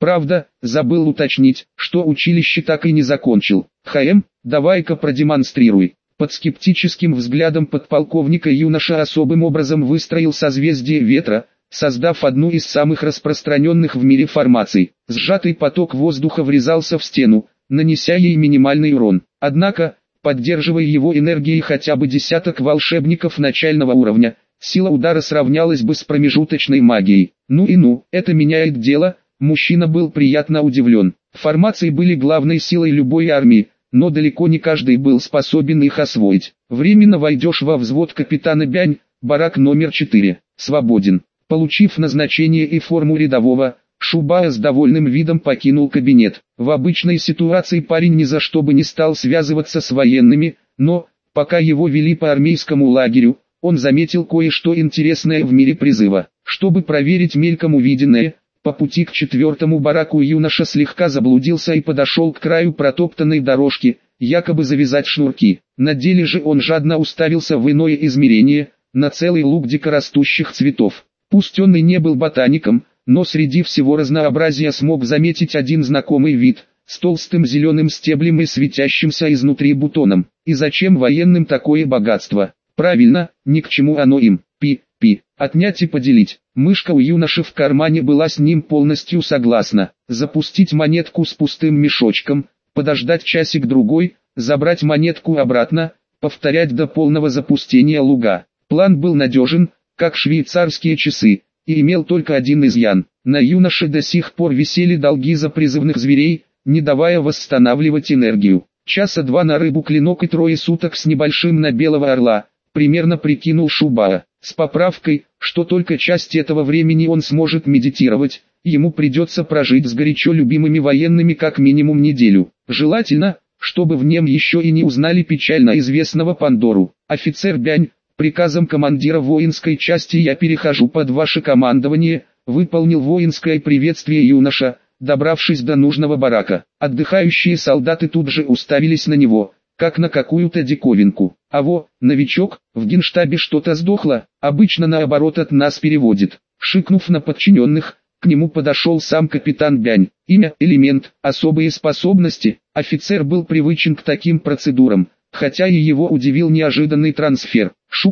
Правда, забыл уточнить, что училище так и не закончил. «ХМ, давай-ка продемонстрируй». Под скептическим взглядом подполковника юноша особым образом выстроил созвездие ветра, создав одну из самых распространенных в мире формаций. Сжатый поток воздуха врезался в стену, нанеся ей минимальный урон. Однако, поддерживая его энергией хотя бы десяток волшебников начального уровня, сила удара сравнялась бы с промежуточной магией. Ну и ну, это меняет дело. Мужчина был приятно удивлен. Формации были главной силой любой армии, но далеко не каждый был способен их освоить. Временно войдешь во взвод капитана Бянь, барак номер четыре. Свободен. Получив назначение и форму рядового, Шубая с довольным видом покинул кабинет. В обычной ситуации парень ни за что бы не стал связываться с военными, но, пока его вели по армейскому лагерю, он заметил кое-что интересное в мире призыва. Чтобы проверить мельком увиденное, по пути к четвертому бараку юноша слегка заблудился и подошел к краю протоптанной дорожки, якобы завязать шнурки. На деле же он жадно уставился в иное измерение, на целый луг дикорастущих цветов. Пусть он и не был ботаником, но среди всего разнообразия смог заметить один знакомый вид, с толстым зеленым стеблем и светящимся изнутри бутоном. И зачем военным такое богатство? Правильно, ни к чему оно им. Пи-пи, отнять и поделить. Мышка у юноши в кармане была с ним полностью согласна. Запустить монетку с пустым мешочком, подождать часик-другой, забрать монетку обратно, повторять до полного запустения луга. План был надежен, как швейцарские часы, и имел только один изъян. На юноше до сих пор висели долги за призывных зверей, не давая восстанавливать энергию. Часа два на рыбу клинок и трое суток с небольшим на белого орла, примерно прикинул Шубая. С поправкой, что только часть этого времени он сможет медитировать, ему придется прожить с горячо любимыми военными как минимум неделю. Желательно, чтобы в нем еще и не узнали печально известного Пандору. Офицер Бянь, приказом командира воинской части я перехожу под ваше командование, выполнил воинское приветствие юноша, добравшись до нужного барака. Отдыхающие солдаты тут же уставились на него, как на какую-то диковинку. А во, новичок, в генштабе что-то сдохло, обычно наоборот от нас переводит. Шикнув на подчиненных, к нему подошел сам капитан Бянь. Имя, элемент, особые способности. Офицер был привычен к таким процедурам, хотя и его удивил неожиданный трансфер.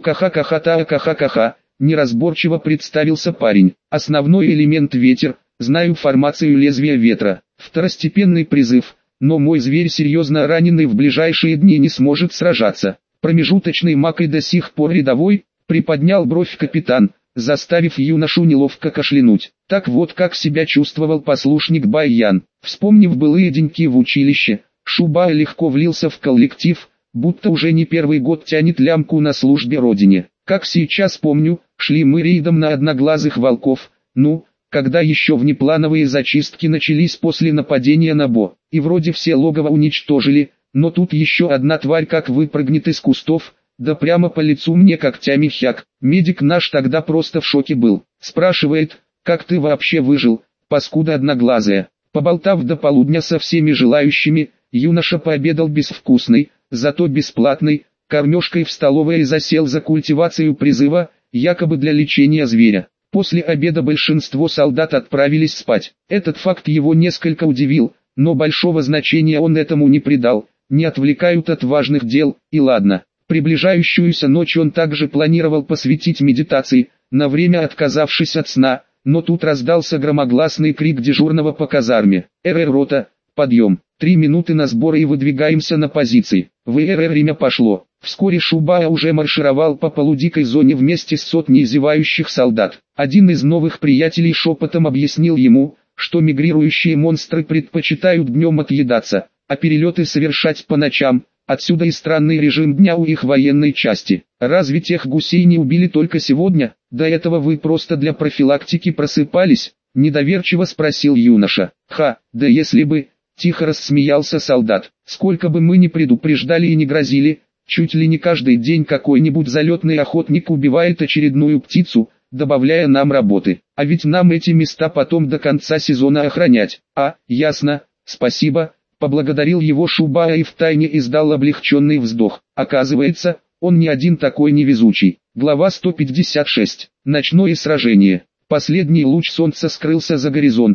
Шу-ка-ха-ка-ха-та-ка-ха-ха-ха, неразборчиво представился парень. Основной элемент ветер, знаю формацию лезвия ветра. Второстепенный призыв, но мой зверь серьезно раненый в ближайшие дни не сможет сражаться. Промежуточный маг и до сих пор рядовой, приподнял бровь капитан, заставив юношу неловко кашлянуть. Так вот как себя чувствовал послушник Байян. Вспомнив былые деньки в училище, Шубай легко влился в коллектив, будто уже не первый год тянет лямку на службе родине. Как сейчас помню, шли мы рейдом на одноглазых волков, ну, когда еще внеплановые зачистки начались после нападения на Бо, и вроде все логово уничтожили, но тут еще одна тварь как выпрыгнет из кустов, да прямо по лицу мне когтями хяк. Медик наш тогда просто в шоке был, спрашивает, как ты вообще выжил, паскуда одноглазая. Поболтав до полудня со всеми желающими, юноша пообедал безвкусной, зато бесплатной, кормежкой в столовой и засел за культивацию призыва, якобы для лечения зверя. После обеда большинство солдат отправились спать. Этот факт его несколько удивил, но большого значения он этому не придал, не отвлекают от важных дел, и ладно. Приближающуюся ночь он также планировал посвятить медитации, на время отказавшись от сна, но тут раздался громогласный крик дежурного по казарме. «РР рота, подъем! Три минуты на сборы и выдвигаемся на позиции». В РР время пошло. Вскоре Шубая уже маршировал по полудикой зоне вместе с сотней зевающих солдат. Один из новых приятелей шепотом объяснил ему, что мигрирующие монстры предпочитают днем отъедаться, а перелеты совершать по ночам. Отсюда и странный режим дня у их военной части. Разве тех гусей не убили только сегодня? До этого вы просто для профилактики просыпались? Недоверчиво спросил юноша. Ха, да если бы... Тихо рассмеялся солдат. Сколько бы мы ни предупреждали и не грозили, чуть ли не каждый день какой-нибудь залетный охотник убивает очередную птицу, добавляя нам работы. А ведь нам эти места потом до конца сезона охранять. А, ясно, спасибо, поблагодарил его Шубая и втайне издал облегченный вздох. Оказывается, он не один такой невезучий. Глава сто пятьдесят шесть. Ночное сражение. Последний луч солнца скрылся за горизонтом.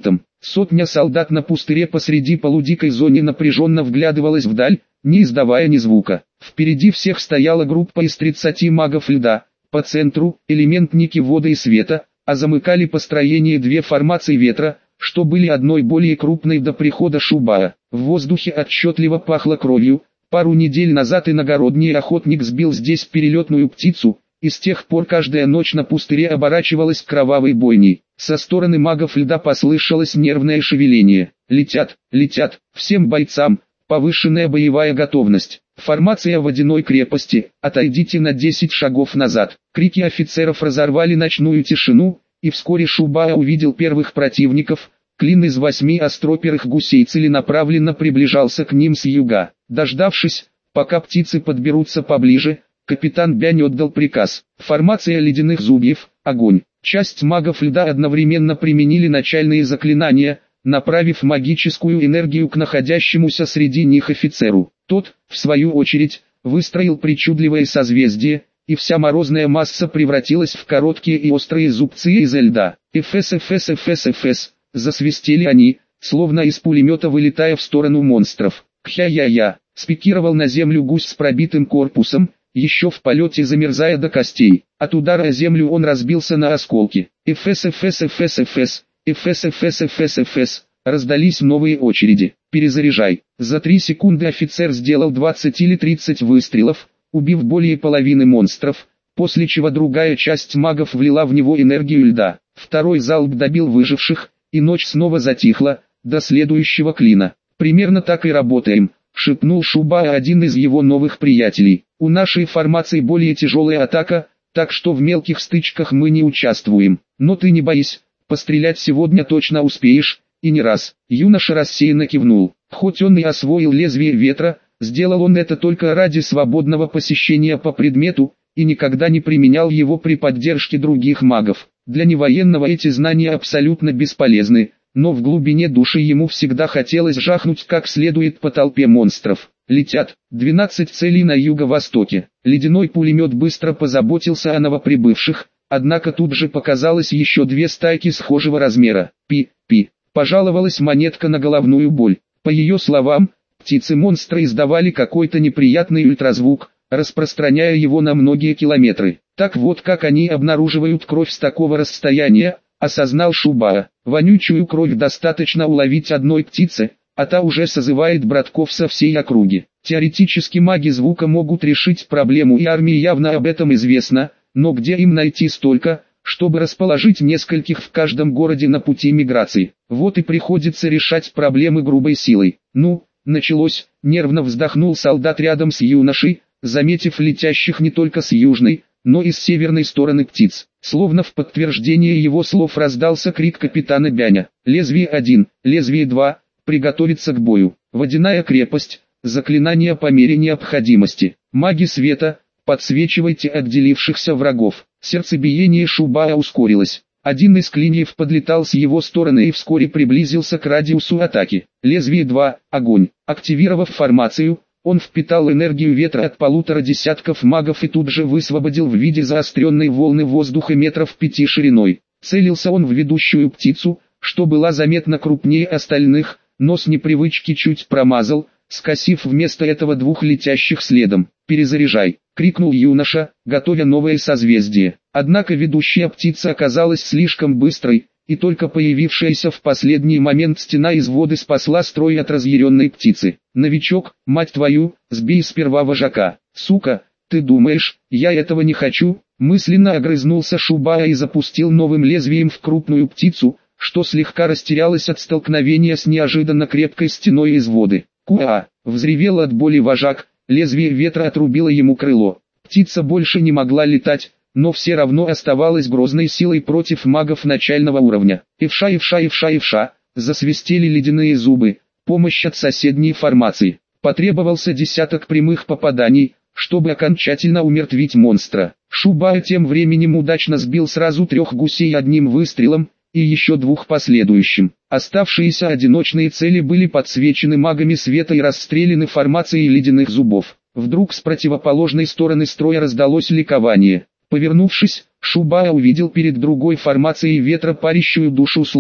Сотня солдат на пустыре посреди полудикой зоны напряженно вглядывалась вдаль, не издавая ни звука. Впереди всех стояла группа из тридцати магов льда, по центру – элементники воды и света, а замыкали построение две формации ветра, что были одной более крупной до прихода Шубая. В воздухе отчетливо пахло кровью. Пару недель назад иногородний охотник сбил здесь перелетную птицу, и с тех пор каждая ночь на пустыре оборачивалась кровавой бойней. Со стороны магов льда послышалось нервное шевеление. Летят, летят, всем бойцам, повышенная боевая готовность. Формация водяной крепости, отойдите на десять шагов назад. Крики офицеров разорвали ночную тишину, и вскоре Шубая увидел первых противников. Клин из восьми остроперых гусей целенаправленно приближался к ним с юга. Дождавшись, пока птицы подберутся поближе, капитан Бянь отдал приказ. Формация ледяных зубьев, огонь. Часть магов льда одновременно применили начальные заклинания, направив магическую энергию к находящемуся среди них офицеру. Тот, в свою очередь, выстроил причудливое созвездие, и вся морозная масса превратилась в короткие и острые зубцы изо льда. «Эфэс, эфэс, эфэс, эфэс», засвистели они, словно из пулемета вылетая в сторону монстров. «Кхя-я-я», спикировал на землю гусь с пробитым корпусом, еще в полете замерзая до костей. От удара о землю он разбился на осколки. «Эфэс, эфэс, эфэс, эфэс, эфэс, эфэс, эфэс, эфэс», раздались новые очереди. «Перезаряжай». За три секунды офицер сделал двадцать или тридцать выстрелов, убив более половины монстров, после чего другая часть магов влила в него энергию льда. Второй залп добил выживших, и ночь снова затихла, до следующего клина. «Примерно так и работаем», — шепнул Шубая, один из его новых приятелей. «У нашей формации более тяжелая атака, так что в мелких стычках мы не участвуем. Но ты не боись, пострелять сегодня точно успеешь, и не раз». Юноша рассеянно кивнул. Хоть он и освоил лезвие ветра, сделал он это только ради свободного посещения по предмету, и никогда не применял его при поддержке других магов. Для невоенного эти знания абсолютно бесполезны, но в глубине души ему всегда хотелось жахнуть как следует по толпе монстров. Летят. двенадцать целей на юго-востоке. Ледяной пулемет быстро позаботился о новоприбывших, однако тут же показалось еще две стайки схожего размера. Пи-пи. Пожаловалась монетка на головную боль. По ее словам, птицы-монстры издавали какой-то неприятный ультразвук, распространяя его на многие километры. Так вот как они обнаруживают кровь с такого расстояния, осознал Шубая. Вонючую кровь достаточно уловить одной птице, а та уже созывает братков со всей округи. Теоретически маги звука могут решить проблему, и армии явно об этом известно, но где им найти столько, чтобы расположить нескольких в каждом городе на пути миграции? Вот и приходится решать проблемы грубой силой. Ну, началось, нервно вздохнул солдат рядом с юношей, заметив летящих не только с южной, но и с северной стороны птиц. Словно в подтверждение его слов раздался крик капитана Бяня. «Лезвие один, лезвие два, приготовиться к бою». Водяная крепость, заклинание по мере необходимости. Маги света, подсвечивайте отделившихся врагов. Сердцебиение Шубая ускорилось. Один из клиньев подлетал с его стороны и вскоре приблизился к радиусу атаки. Лезвие два, огонь. Активировав формацию, он впитал энергию ветра от полутора десятков магов и тут же высвободил в виде заостренной волны воздуха метров пяти шириной. Целился он в ведущую птицу, что была заметно крупнее остальных, но с непривычки чуть промазал, скосив вместо этого двух летящих следом. «Перезаряжай!» — крикнул юноша, готовя новое созвездие. Однако ведущая птица оказалась слишком быстрой, и только появившаяся в последний момент стена из воды спасла строй от разъяренной птицы. «Новичок, мать твою, сбей сперва вожака! Сука, ты думаешь, я этого не хочу?» Мысленно огрызнулся Шубая и запустил новым лезвием в крупную птицу, что слегка растерялась от столкновения с неожиданно крепкой стеной из воды. «Ку-а!» — взревел от боли вожак, лезвие ветра отрубило ему крыло. Птица больше не могла летать, но все равно оставалась грозной силой против магов начального уровня. «Ивша, ивша, ивша, ивша!» — засвистели ледяные зубы, помощь от соседней формации. Потребовался десяток прямых попаданий, чтобы окончательно умертвить монстра. Шубая тем временем удачно сбил сразу трех гусей одним выстрелом, и еще двух последующим. Оставшиеся одиночные цели были подсвечены магами света и расстреляны формацией ледяных зубов. Вдруг с противоположной стороны строя раздалось ликование. Повернувшись, Шубая увидел перед другой формацией ветра парящую душу слуги.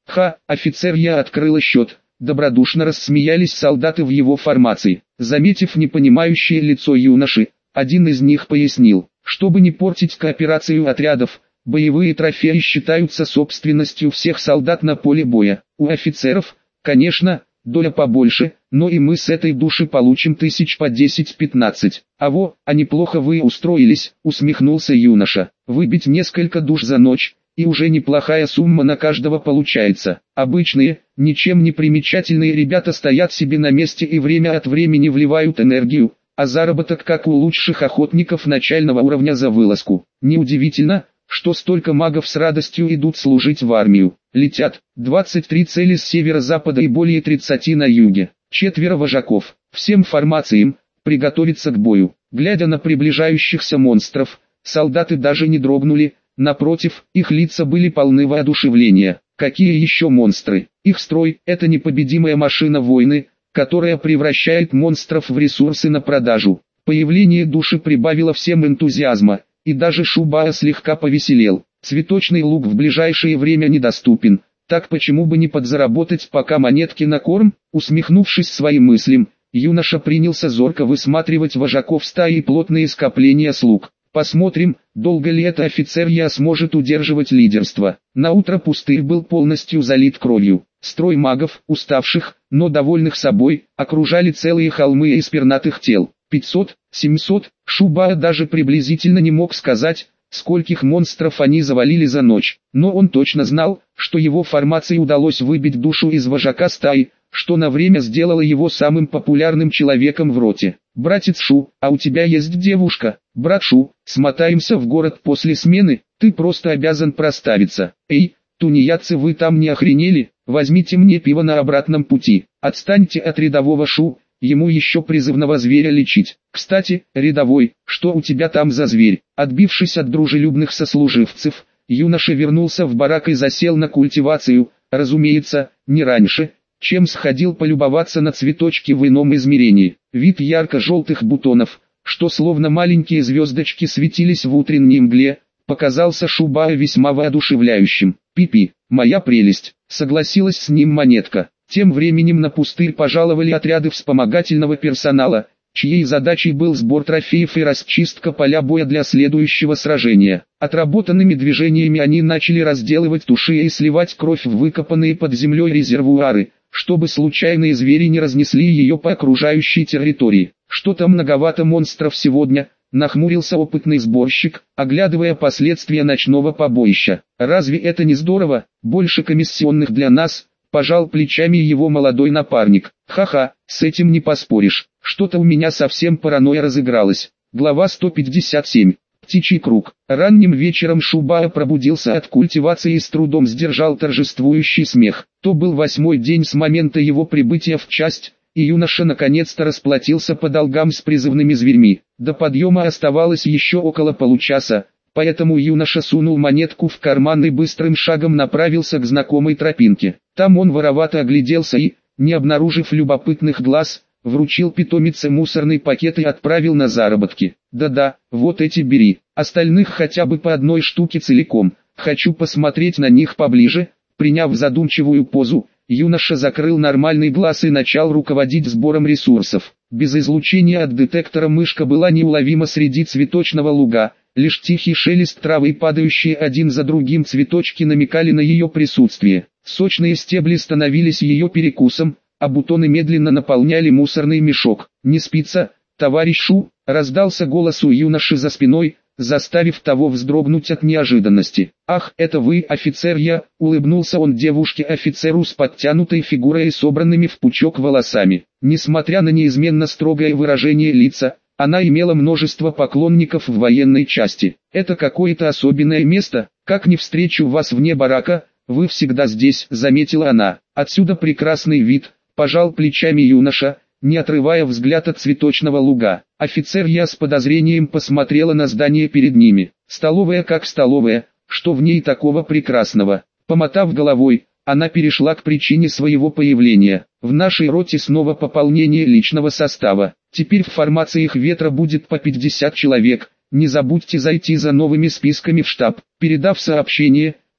Ха, офицер, я открыла счет. Добродушно рассмеялись солдаты в его формации. Заметив непонимающее лицо юноши, один из них пояснил, чтобы не портить кооперацию отрядов, боевые трофеи считаются собственностью всех солдат на поле боя. У офицеров, конечно, доля побольше, но и мы с этой души получим тысяч по десять-пятнадцать. А во, а неплохо вы устроились, усмехнулся юноша. Выбить несколько душ за ночь, и уже неплохая сумма на каждого получается. Обычные, ничем не примечательные ребята стоят себе на месте и время от времени вливают энергию, а заработок как у лучших охотников начального уровня за вылазку. Неудивительно, что столько магов с радостью идут служить в армию. Летят двадцать три цели с северо-запада и более тридцати на юге. Четверо вожаков. Всем формациям приготовиться к бою. Глядя на приближающихся монстров, солдаты даже не дрогнули. Напротив, их лица были полны воодушевления. Какие еще монстры? Их строй – это непобедимая машина войны, которая превращает монстров в ресурсы на продажу. Появление души прибавило всем энтузиазма, и даже Шубаа слегка повеселел. Цветочный лук в ближайшее время недоступен, так почему бы не подзаработать пока монетки на корм? Усмехнувшись своим мыслям, юноша принялся зорко высматривать вожаков стаи и плотные скопления слуг. Посмотрим, долго ли это офицер я сможет удерживать лидерство. Наутро пустырь был полностью залит кровью. Строй магов, уставших, но довольных собой, окружали целые холмы из пернатых тел. пятьсот, семьсот, Шубаа даже приблизительно не мог сказать, скольких монстров они завалили за ночь. Но он точно знал, что его формации удалось выбить душу из вожака стаи, что на время сделало его самым популярным человеком в роте. «Братец Шу, а у тебя есть девушка?» «Брат Шу, смотаемся в город после смены, ты просто обязан проставиться». «Эй, тунеядцы, вы там не охренели? Возьмите мне пиво на обратном пути. Отстаньте от рядового Шу, ему еще призывного зверя лечить. Кстати, рядовой, что у тебя там за зверь?» Отбившись от дружелюбных сослуживцев, юноша вернулся в барак и засел на культивацию, разумеется, не раньше, чем сходил полюбоваться на цветочки в ином измерении. Вид ярко-желтых бутонов, что словно маленькие звездочки светились в утренней мгле, показался Шубаа весьма воодушевляющим. «Пи-пи, моя прелесть», согласилась с ним монетка. Тем временем на пустырь пожаловали отряды вспомогательного персонала, чьей задачей был сбор трофеев и расчистка поля боя для следующего сражения. Отработанными движениями они начали разделывать туши и сливать кровь в выкопанные под землей резервуары, чтобы случайные звери не разнесли ее по окружающей территории. «Что-то многовато монстров сегодня», — нахмурился опытный сборщик, оглядывая последствия ночного побоища. «Разве это не здорово? Больше комиссионных для нас», — пожал плечами его молодой напарник. «Ха-ха, с этим не поспоришь, что-то у меня совсем паранойя разыгралась». Глава сто пятьдесят семь. Птичий круг. Ранним вечером Шубаа пробудился от культивации и с трудом сдержал торжествующий смех. То был восьмой день с момента его прибытия в часть, и юноша наконец-то расплатился по долгам с призывными зверьми. До подъема оставалось еще около получаса, поэтому юноша сунул монетку в карман и быстрым шагом направился к знакомой тропинке. Там он воровато огляделся и, не обнаружив любопытных глаз, вручил питомице мусорный пакет и отправил на заработки. «Да-да, вот эти бери, остальных хотя бы по одной штуке целиком, хочу посмотреть на них поближе». Приняв задумчивую позу, юноша закрыл нормальный глаз и начал руководить сбором ресурсов. Без излучения от детектора мышка была неуловима среди цветочного луга, лишь тихий шелест травы и падающие один за другим цветочки намекали на ее присутствие. Сочные стебли становились ее перекусом, а бутоны медленно наполняли мусорный мешок. «Не спится, товарищ Шу?» — раздался голос у юноши за спиной, заставив того вздрогнуть от неожиданности. «Ах, это вы, офицер я!» — улыбнулся он девушке-офицеру с подтянутой фигурой и собранными в пучок волосами. Несмотря на неизменно строгое выражение лица, она имела множество поклонников в военной части. «Это какое-то особенное место, как не встречу вас вне барака, вы всегда здесь», — заметила она. «Отсюда прекрасный вид», — пожал плечами юноша, не отрывая взгляд от цветочного луга. Офицер я с подозрением посмотрела на здание перед ними. Столовая как столовая, что в ней такого прекрасного? Помотав головой, она перешла к причине своего появления. В нашей роте снова пополнение личного состава. Теперь в формациях ветра будет по пятьдесят человек. Не забудьте зайти за новыми списками в штаб. Передав сообщение,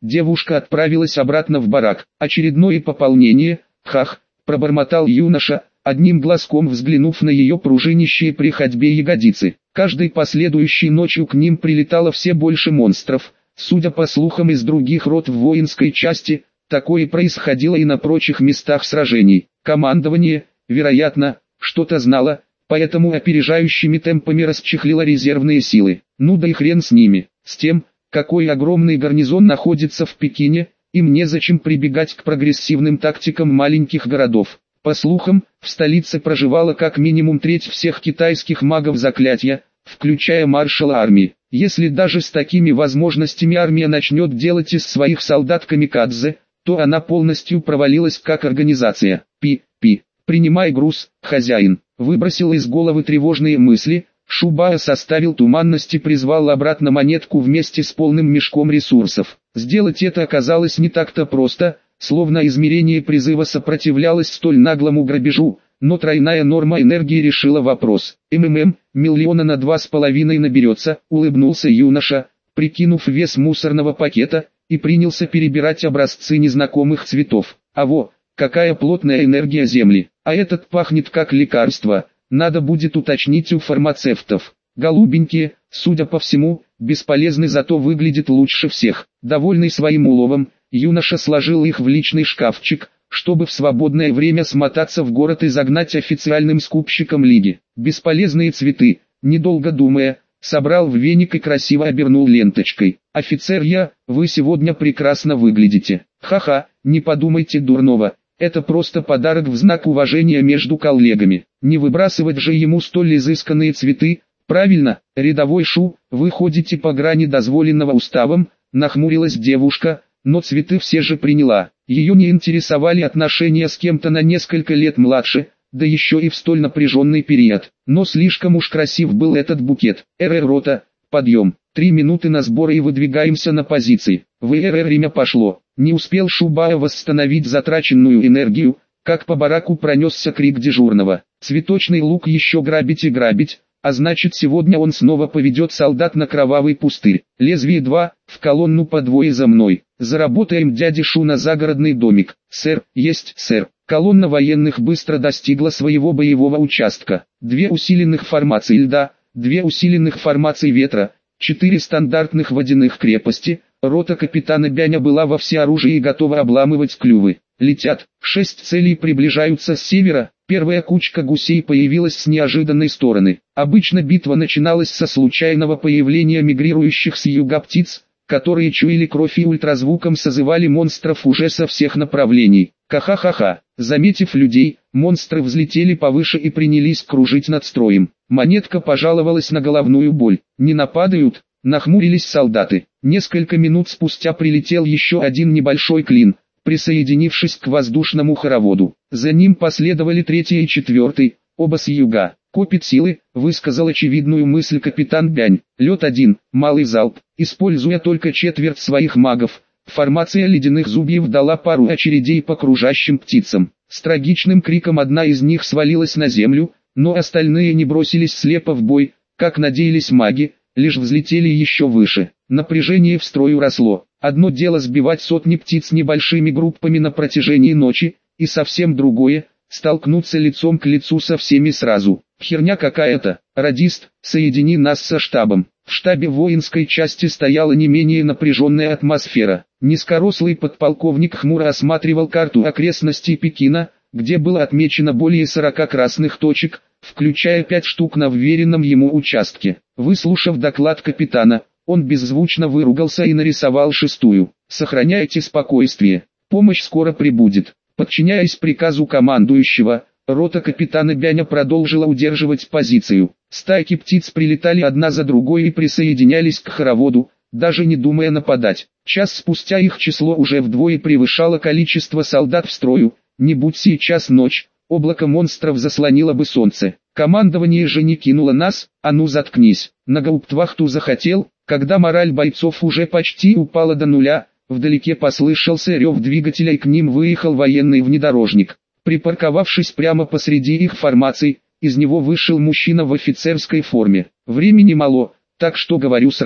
девушка отправилась обратно в барак. Очередное пополнение, хах, пробормотал юноша, одним глазком взглянув на ее пружинищие при ходьбе ягодицы. Каждой последующей ночью к ним прилетало все больше монстров. Судя по слухам из других рот в воинской части, такое происходило и на прочих местах сражений. Командование, вероятно, что-то знало, поэтому опережающими темпами расчехлило резервные силы. Ну да и хрен с ними, с тем, какой огромный гарнизон находится в Пекине, им незачем прибегать к прогрессивным тактикам маленьких городов. По слухам, в столице проживало как минимум треть всех китайских магов заклятия, включая маршала армии. Если даже с такими возможностями армия начнет делать из своих солдат камикадзе, то она полностью провалилась как организация. Пи-пи, принимай груз, хозяин. Выбросил из головы тревожные мысли, Шубая составил туманность и призвал обратно монетку вместе с полным мешком ресурсов. Сделать это оказалось не так-то просто, словно измерение призыва сопротивлялось столь наглому грабежу, но тройная норма энергии решила вопрос. МММ, миллиона на два с половиной наберется, улыбнулся юноша, прикинув вес мусорного пакета, и принялся перебирать образцы незнакомых цветов. А во, какая плотная энергия Земли, а этот пахнет как лекарство, надо будет уточнить у фармацевтов. Голубенькие, судя по всему, бесполезны, зато выглядит лучше всех. Довольный своим уловом, юноша сложил их в личный шкафчик, чтобы в свободное время смотаться в город и загнать официальным скупщикам лиги. Бесполезные цветы, недолго думая, собрал в веник и красиво обернул ленточкой. «Офицер я, вы сегодня прекрасно выглядите. Ха-ха, не подумайте дурного, это просто подарок в знак уважения между коллегами. Не выбрасывать же ему столь изысканные цветы, правильно, рядовой Шу, вы ходите по грани дозволенного уставом», нахмурилась девушка, но цветы все же приняла. Ее не интересовали отношения с кем-то на несколько лет младше, да еще и в столь напряженный период. Но слишком уж красив был этот букет. РР рота, подъем. Три минуты на сборы и выдвигаемся на позиции. В РР время пошло. Не успел Шубая восстановить затраченную энергию, как по бараку пронесся крик дежурного. Цветочный лук еще грабить и грабить, а значит сегодня он снова поведет солдат на кровавый пустырь. Лезвие два, в колонну по двое за мной. Заработаем дяде Шу на загородный домик. Сэр, есть сэр. Колонна военных быстро достигла своего боевого участка. Две усиленных формации льда, две усиленных формации ветра, четыре стандартных водяных крепости. Рота капитана Бяня была во всеоружии и готова обламывать клювы. Летят, шесть целей приближаются с севера. Первая кучка гусей появилась с неожиданной стороны. Обычно битва начиналась со случайного появления мигрирующих с юга птиц, которые чуяли кровь и ультразвуком созывали монстров уже со всех направлений. Ха-ха-ха-ха. Заметив людей, монстры взлетели повыше и принялись кружить над строем. Монетка пожаловалась на головную боль. Не нападают? Нахмурились солдаты. Несколько минут спустя прилетел еще один небольшой клин, присоединившись к воздушному хороводу. За ним последовали третий и четвертый, оба с юга. «Копит силы», высказал очевидную мысль капитан Бянь. «Лед один, малый залп, используя только четверть своих магов». Формация ледяных зубьев дала пару очередей по кружащим птицам. С трагичным криком одна из них свалилась на землю, но остальные не бросились слепо в бой, как надеялись маги, лишь взлетели еще выше. Напряжение в строю росло. Одно дело сбивать сотни птиц небольшими группами на протяжении ночи, и совсем другое – столкнуться лицом к лицу со всеми сразу. Херня какая-то. Радист, соедини нас со штабом. В штабе воинской части стояла не менее напряженная атмосфера. Низкорослый подполковник хмуро осматривал карту окрестностей Пекина, где было отмечено более сорока красных точек, включая пять штук на вверенном ему участке. Выслушав доклад капитана, он беззвучно выругался и нарисовал шестую. «Сохраняйте спокойствие. Помощь скоро прибудет». Подчиняясь приказу командующего, рота капитана Бяня продолжила удерживать позицию. Стайки птиц прилетали одна за другой и присоединялись к хороводу, даже не думая нападать. Час спустя их число уже вдвое превышало количество солдат в строю. Не будь сейчас ночь, облако монстров заслонило бы солнце. Командование же не кинуло нас, а ну заткнись. На гауптвахту захотел, когда мораль бойцов уже почти упала до нуля. Вдалеке послышался рев двигателя и к ним выехал военный внедорожник. Припарковавшись прямо посреди их формаций, из него вышел мужчина в офицерской форме. Времени мало, так что говорю сразу.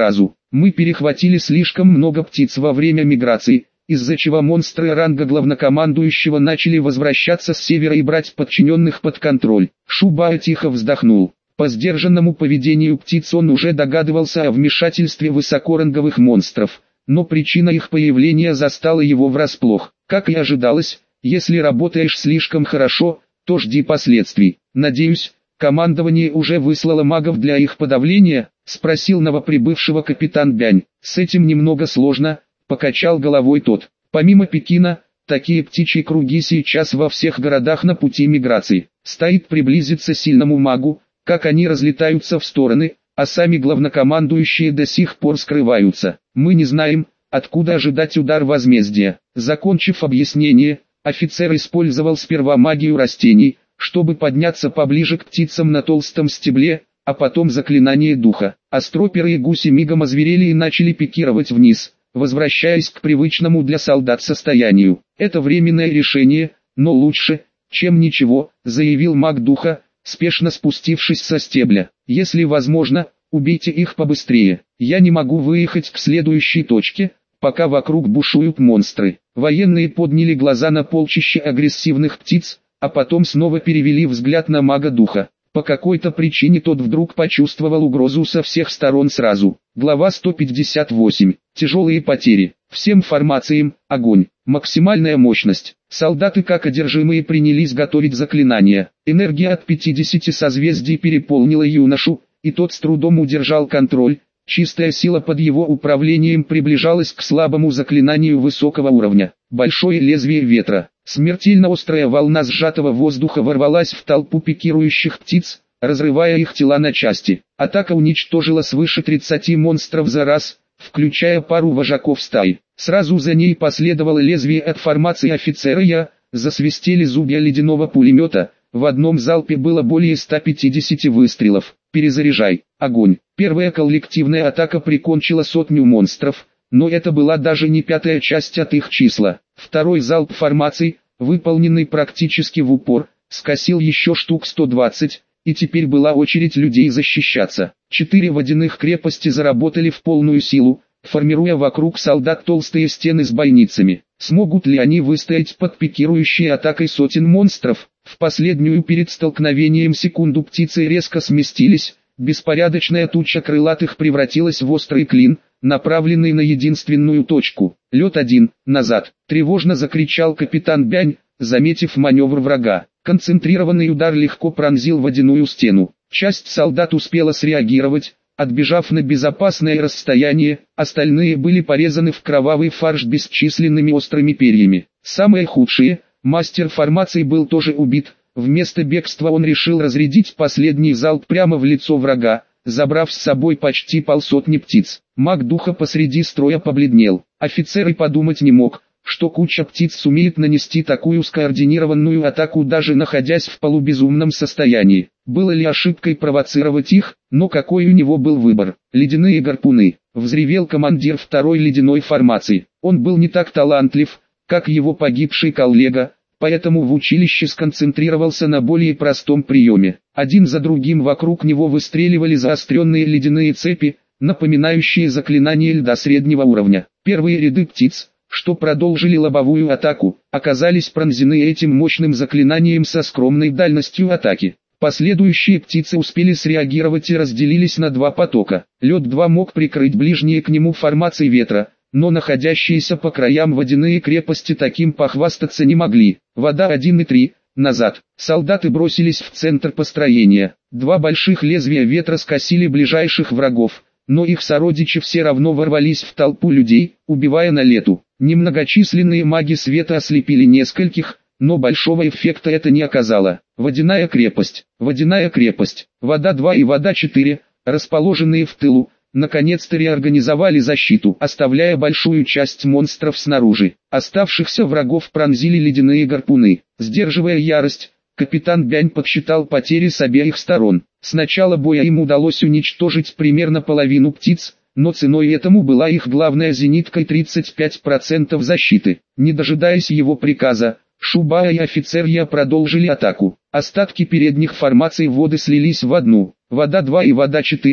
Мы перехватили слишком много птиц во время миграции, из-за чего монстры ранга главнокомандующего начали возвращаться с севера и брать подчиненных под контроль. Шубая тихо вздохнул. По сдержанному поведению птиц он уже догадывался о вмешательстве высокоранговых монстров, но причина их появления застала его врасплох. Как и ожидалось, если работаешь слишком хорошо, то жди последствий. Надеюсь, командование уже выслало магов для их подавления, спросил новоприбывшего капитан Бянь. С этим немного сложно, покачал головой тот. Помимо Пекина, такие птичьи круги сейчас во всех городах на пути миграции. Стоит приблизиться сильному магу, как они разлетаются в стороны, а сами главнокомандующие до сих пор скрываются. Мы не знаем, откуда ожидать удар возмездия. Закончив объяснение, офицер использовал сперва магию растений, чтобы подняться поближе к птицам на толстом стебле, а потом заклинание духа. Астроперы и гуси мигом озверели и начали пикировать вниз, возвращаясь к привычному для солдат состоянию. Это временное решение, но лучше, чем ничего, заявил маг духа, спешно спустившись со стебля. Если возможно, убейте их побыстрее. Я не могу выехать к следующей точке, пока вокруг бушуют монстры. Военные подняли глаза на полчище агрессивных птиц, а потом снова перевели взгляд на мага духа. По какой-то причине тот вдруг почувствовал угрозу со всех сторон сразу. Глава сто пятьдесят восемь. Тяжелые потери. Всем формациям, огонь. Максимальная мощность. Солдаты как одержимые принялись готовить заклинания. Энергия от пятидесяти созвездий переполнила юношу, и тот с трудом удержал контроль. Чистая сила под его управлением приближалась к слабому заклинанию высокого уровня. Большое лезвие ветра. Смертельно острая волна сжатого воздуха ворвалась в толпу пикирующих птиц, разрывая их тела на части. Атака уничтожила свыше тридцати монстров за раз, включая пару вожаков стаи. Сразу за ней последовало лезвие от формации офицера Я, засвистели зубья ледяного пулемета, в одном залпе было более ста пятидесяти выстрелов. Перезаряжай, огонь. Первая коллективная атака прикончила сотню монстров, но это была даже не пятая часть от их числа. Второй залп формаций, выполненный практически в упор, скосил еще штук сто двадцать, и теперь была очередь людей защищаться. Четыре водяных крепости заработали в полную силу, формируя вокруг солдат толстые стены с бойницами. Смогут ли они выстоять под пикирующей атакой сотен монстров? В последнюю перед столкновением секунду птицы резко сместились, беспорядочная туча крылатых превратилась в острый клин, направленный на единственную точку. Лед один, назад, тревожно закричал капитан Бянь, заметив маневр врага. Концентрированный удар легко пронзил водяную стену. Часть солдат успела среагировать, отбежав на безопасное расстояние, остальные были порезаны в кровавый фарш бесчисленными острыми перьями. Самое худшее, мастер формации был тоже убит. Вместо бегства он решил разрядить последний залп прямо в лицо врага, забрав с собой почти полсотни птиц. Маг духа посреди строя побледнел. Офицер и подумать не мог, что куча птиц сумеет нанести такую скоординированную атаку, даже находясь в полубезумном состоянии. Было ли ошибкой провоцировать их, но какой у него был выбор? Ледяные гарпуны. Взревел командир второй ледяной формации. Он был не так талантлив, как его погибший коллега, поэтому в училище сконцентрировался на более простом приеме. Один за другим вокруг него выстреливали заостренные ледяные цепи, напоминающие заклинания льда среднего уровня. Первые ряды птиц, что продолжили лобовую атаку, оказались пронзены этим мощным заклинанием со скромной дальностью атаки. Последующие птицы успели среагировать и разделились на два потока. Лед два мог прикрыть ближние к нему формации ветра, но находящиеся по краям водяные крепости таким похвастаться не могли. Вода один и три, назад. Солдаты бросились в центр построения. Два больших лезвия ветра скосили ближайших врагов, но их сородичи все равно ворвались в толпу людей, убивая на лету. Немногочисленные маги света ослепили нескольких, но большого эффекта это не оказало. Водяная крепость, водяная крепость, вода два и вода четыре, расположенные в тылу, наконец-то реорганизовали защиту, оставляя большую часть монстров снаружи. Оставшихся врагов пронзили ледяные гарпуны. Сдерживая ярость, капитан Бянь подсчитал потери с обеих сторон. С начала боя им удалось уничтожить примерно половину птиц, но ценой этому была их главная зенитка и тридцать пять процентов защиты. Не дожидаясь его приказа, Шубая и офицер Я продолжили атаку. Остатки передних формаций воды слились в одну. Вода два и вода четыре,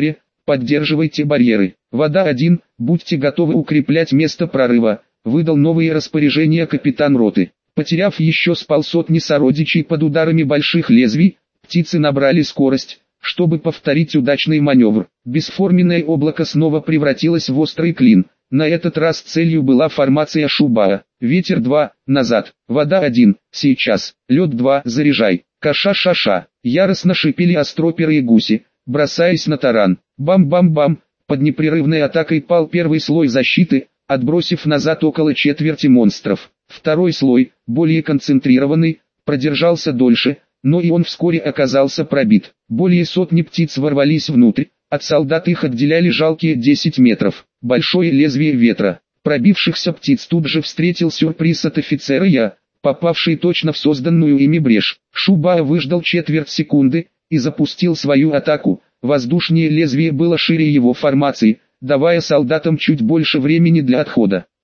поддерживайте барьеры. Вода один, будьте готовы укреплять место прорыва, выдал новые распоряжения капитан роты. Потеряв еще с полсотни сородичей под ударами больших лезвий, птицы набрали скорость, чтобы повторить удачный маневр. Бесформенное облако снова превратилось в острый клин. На этот раз целью была формация Шубаа. Ветер два, назад. Вода один, сейчас. Лед два, заряжай. Каша-ша-ша. Яростно шипели остроперые гуси, бросаясь на таран. Бам-бам-бам. Под непрерывной атакой пал первый слой защиты, отбросив назад около четверти монстров. Второй слой, более концентрированный, продержался дольше, но и он вскоре оказался пробит. Более сотни птиц ворвались внутрь, от солдат их отделяли жалкие десять метров. Большое лезвие ветра. Пробившихся птиц тут же встретил сюрприз от офицера Я, попавший точно в созданную ими брешь. Шубаа выждал четверть секунды и запустил свою атаку. Воздушное лезвие было шире его формации, давая солдатам чуть больше времени для отхода.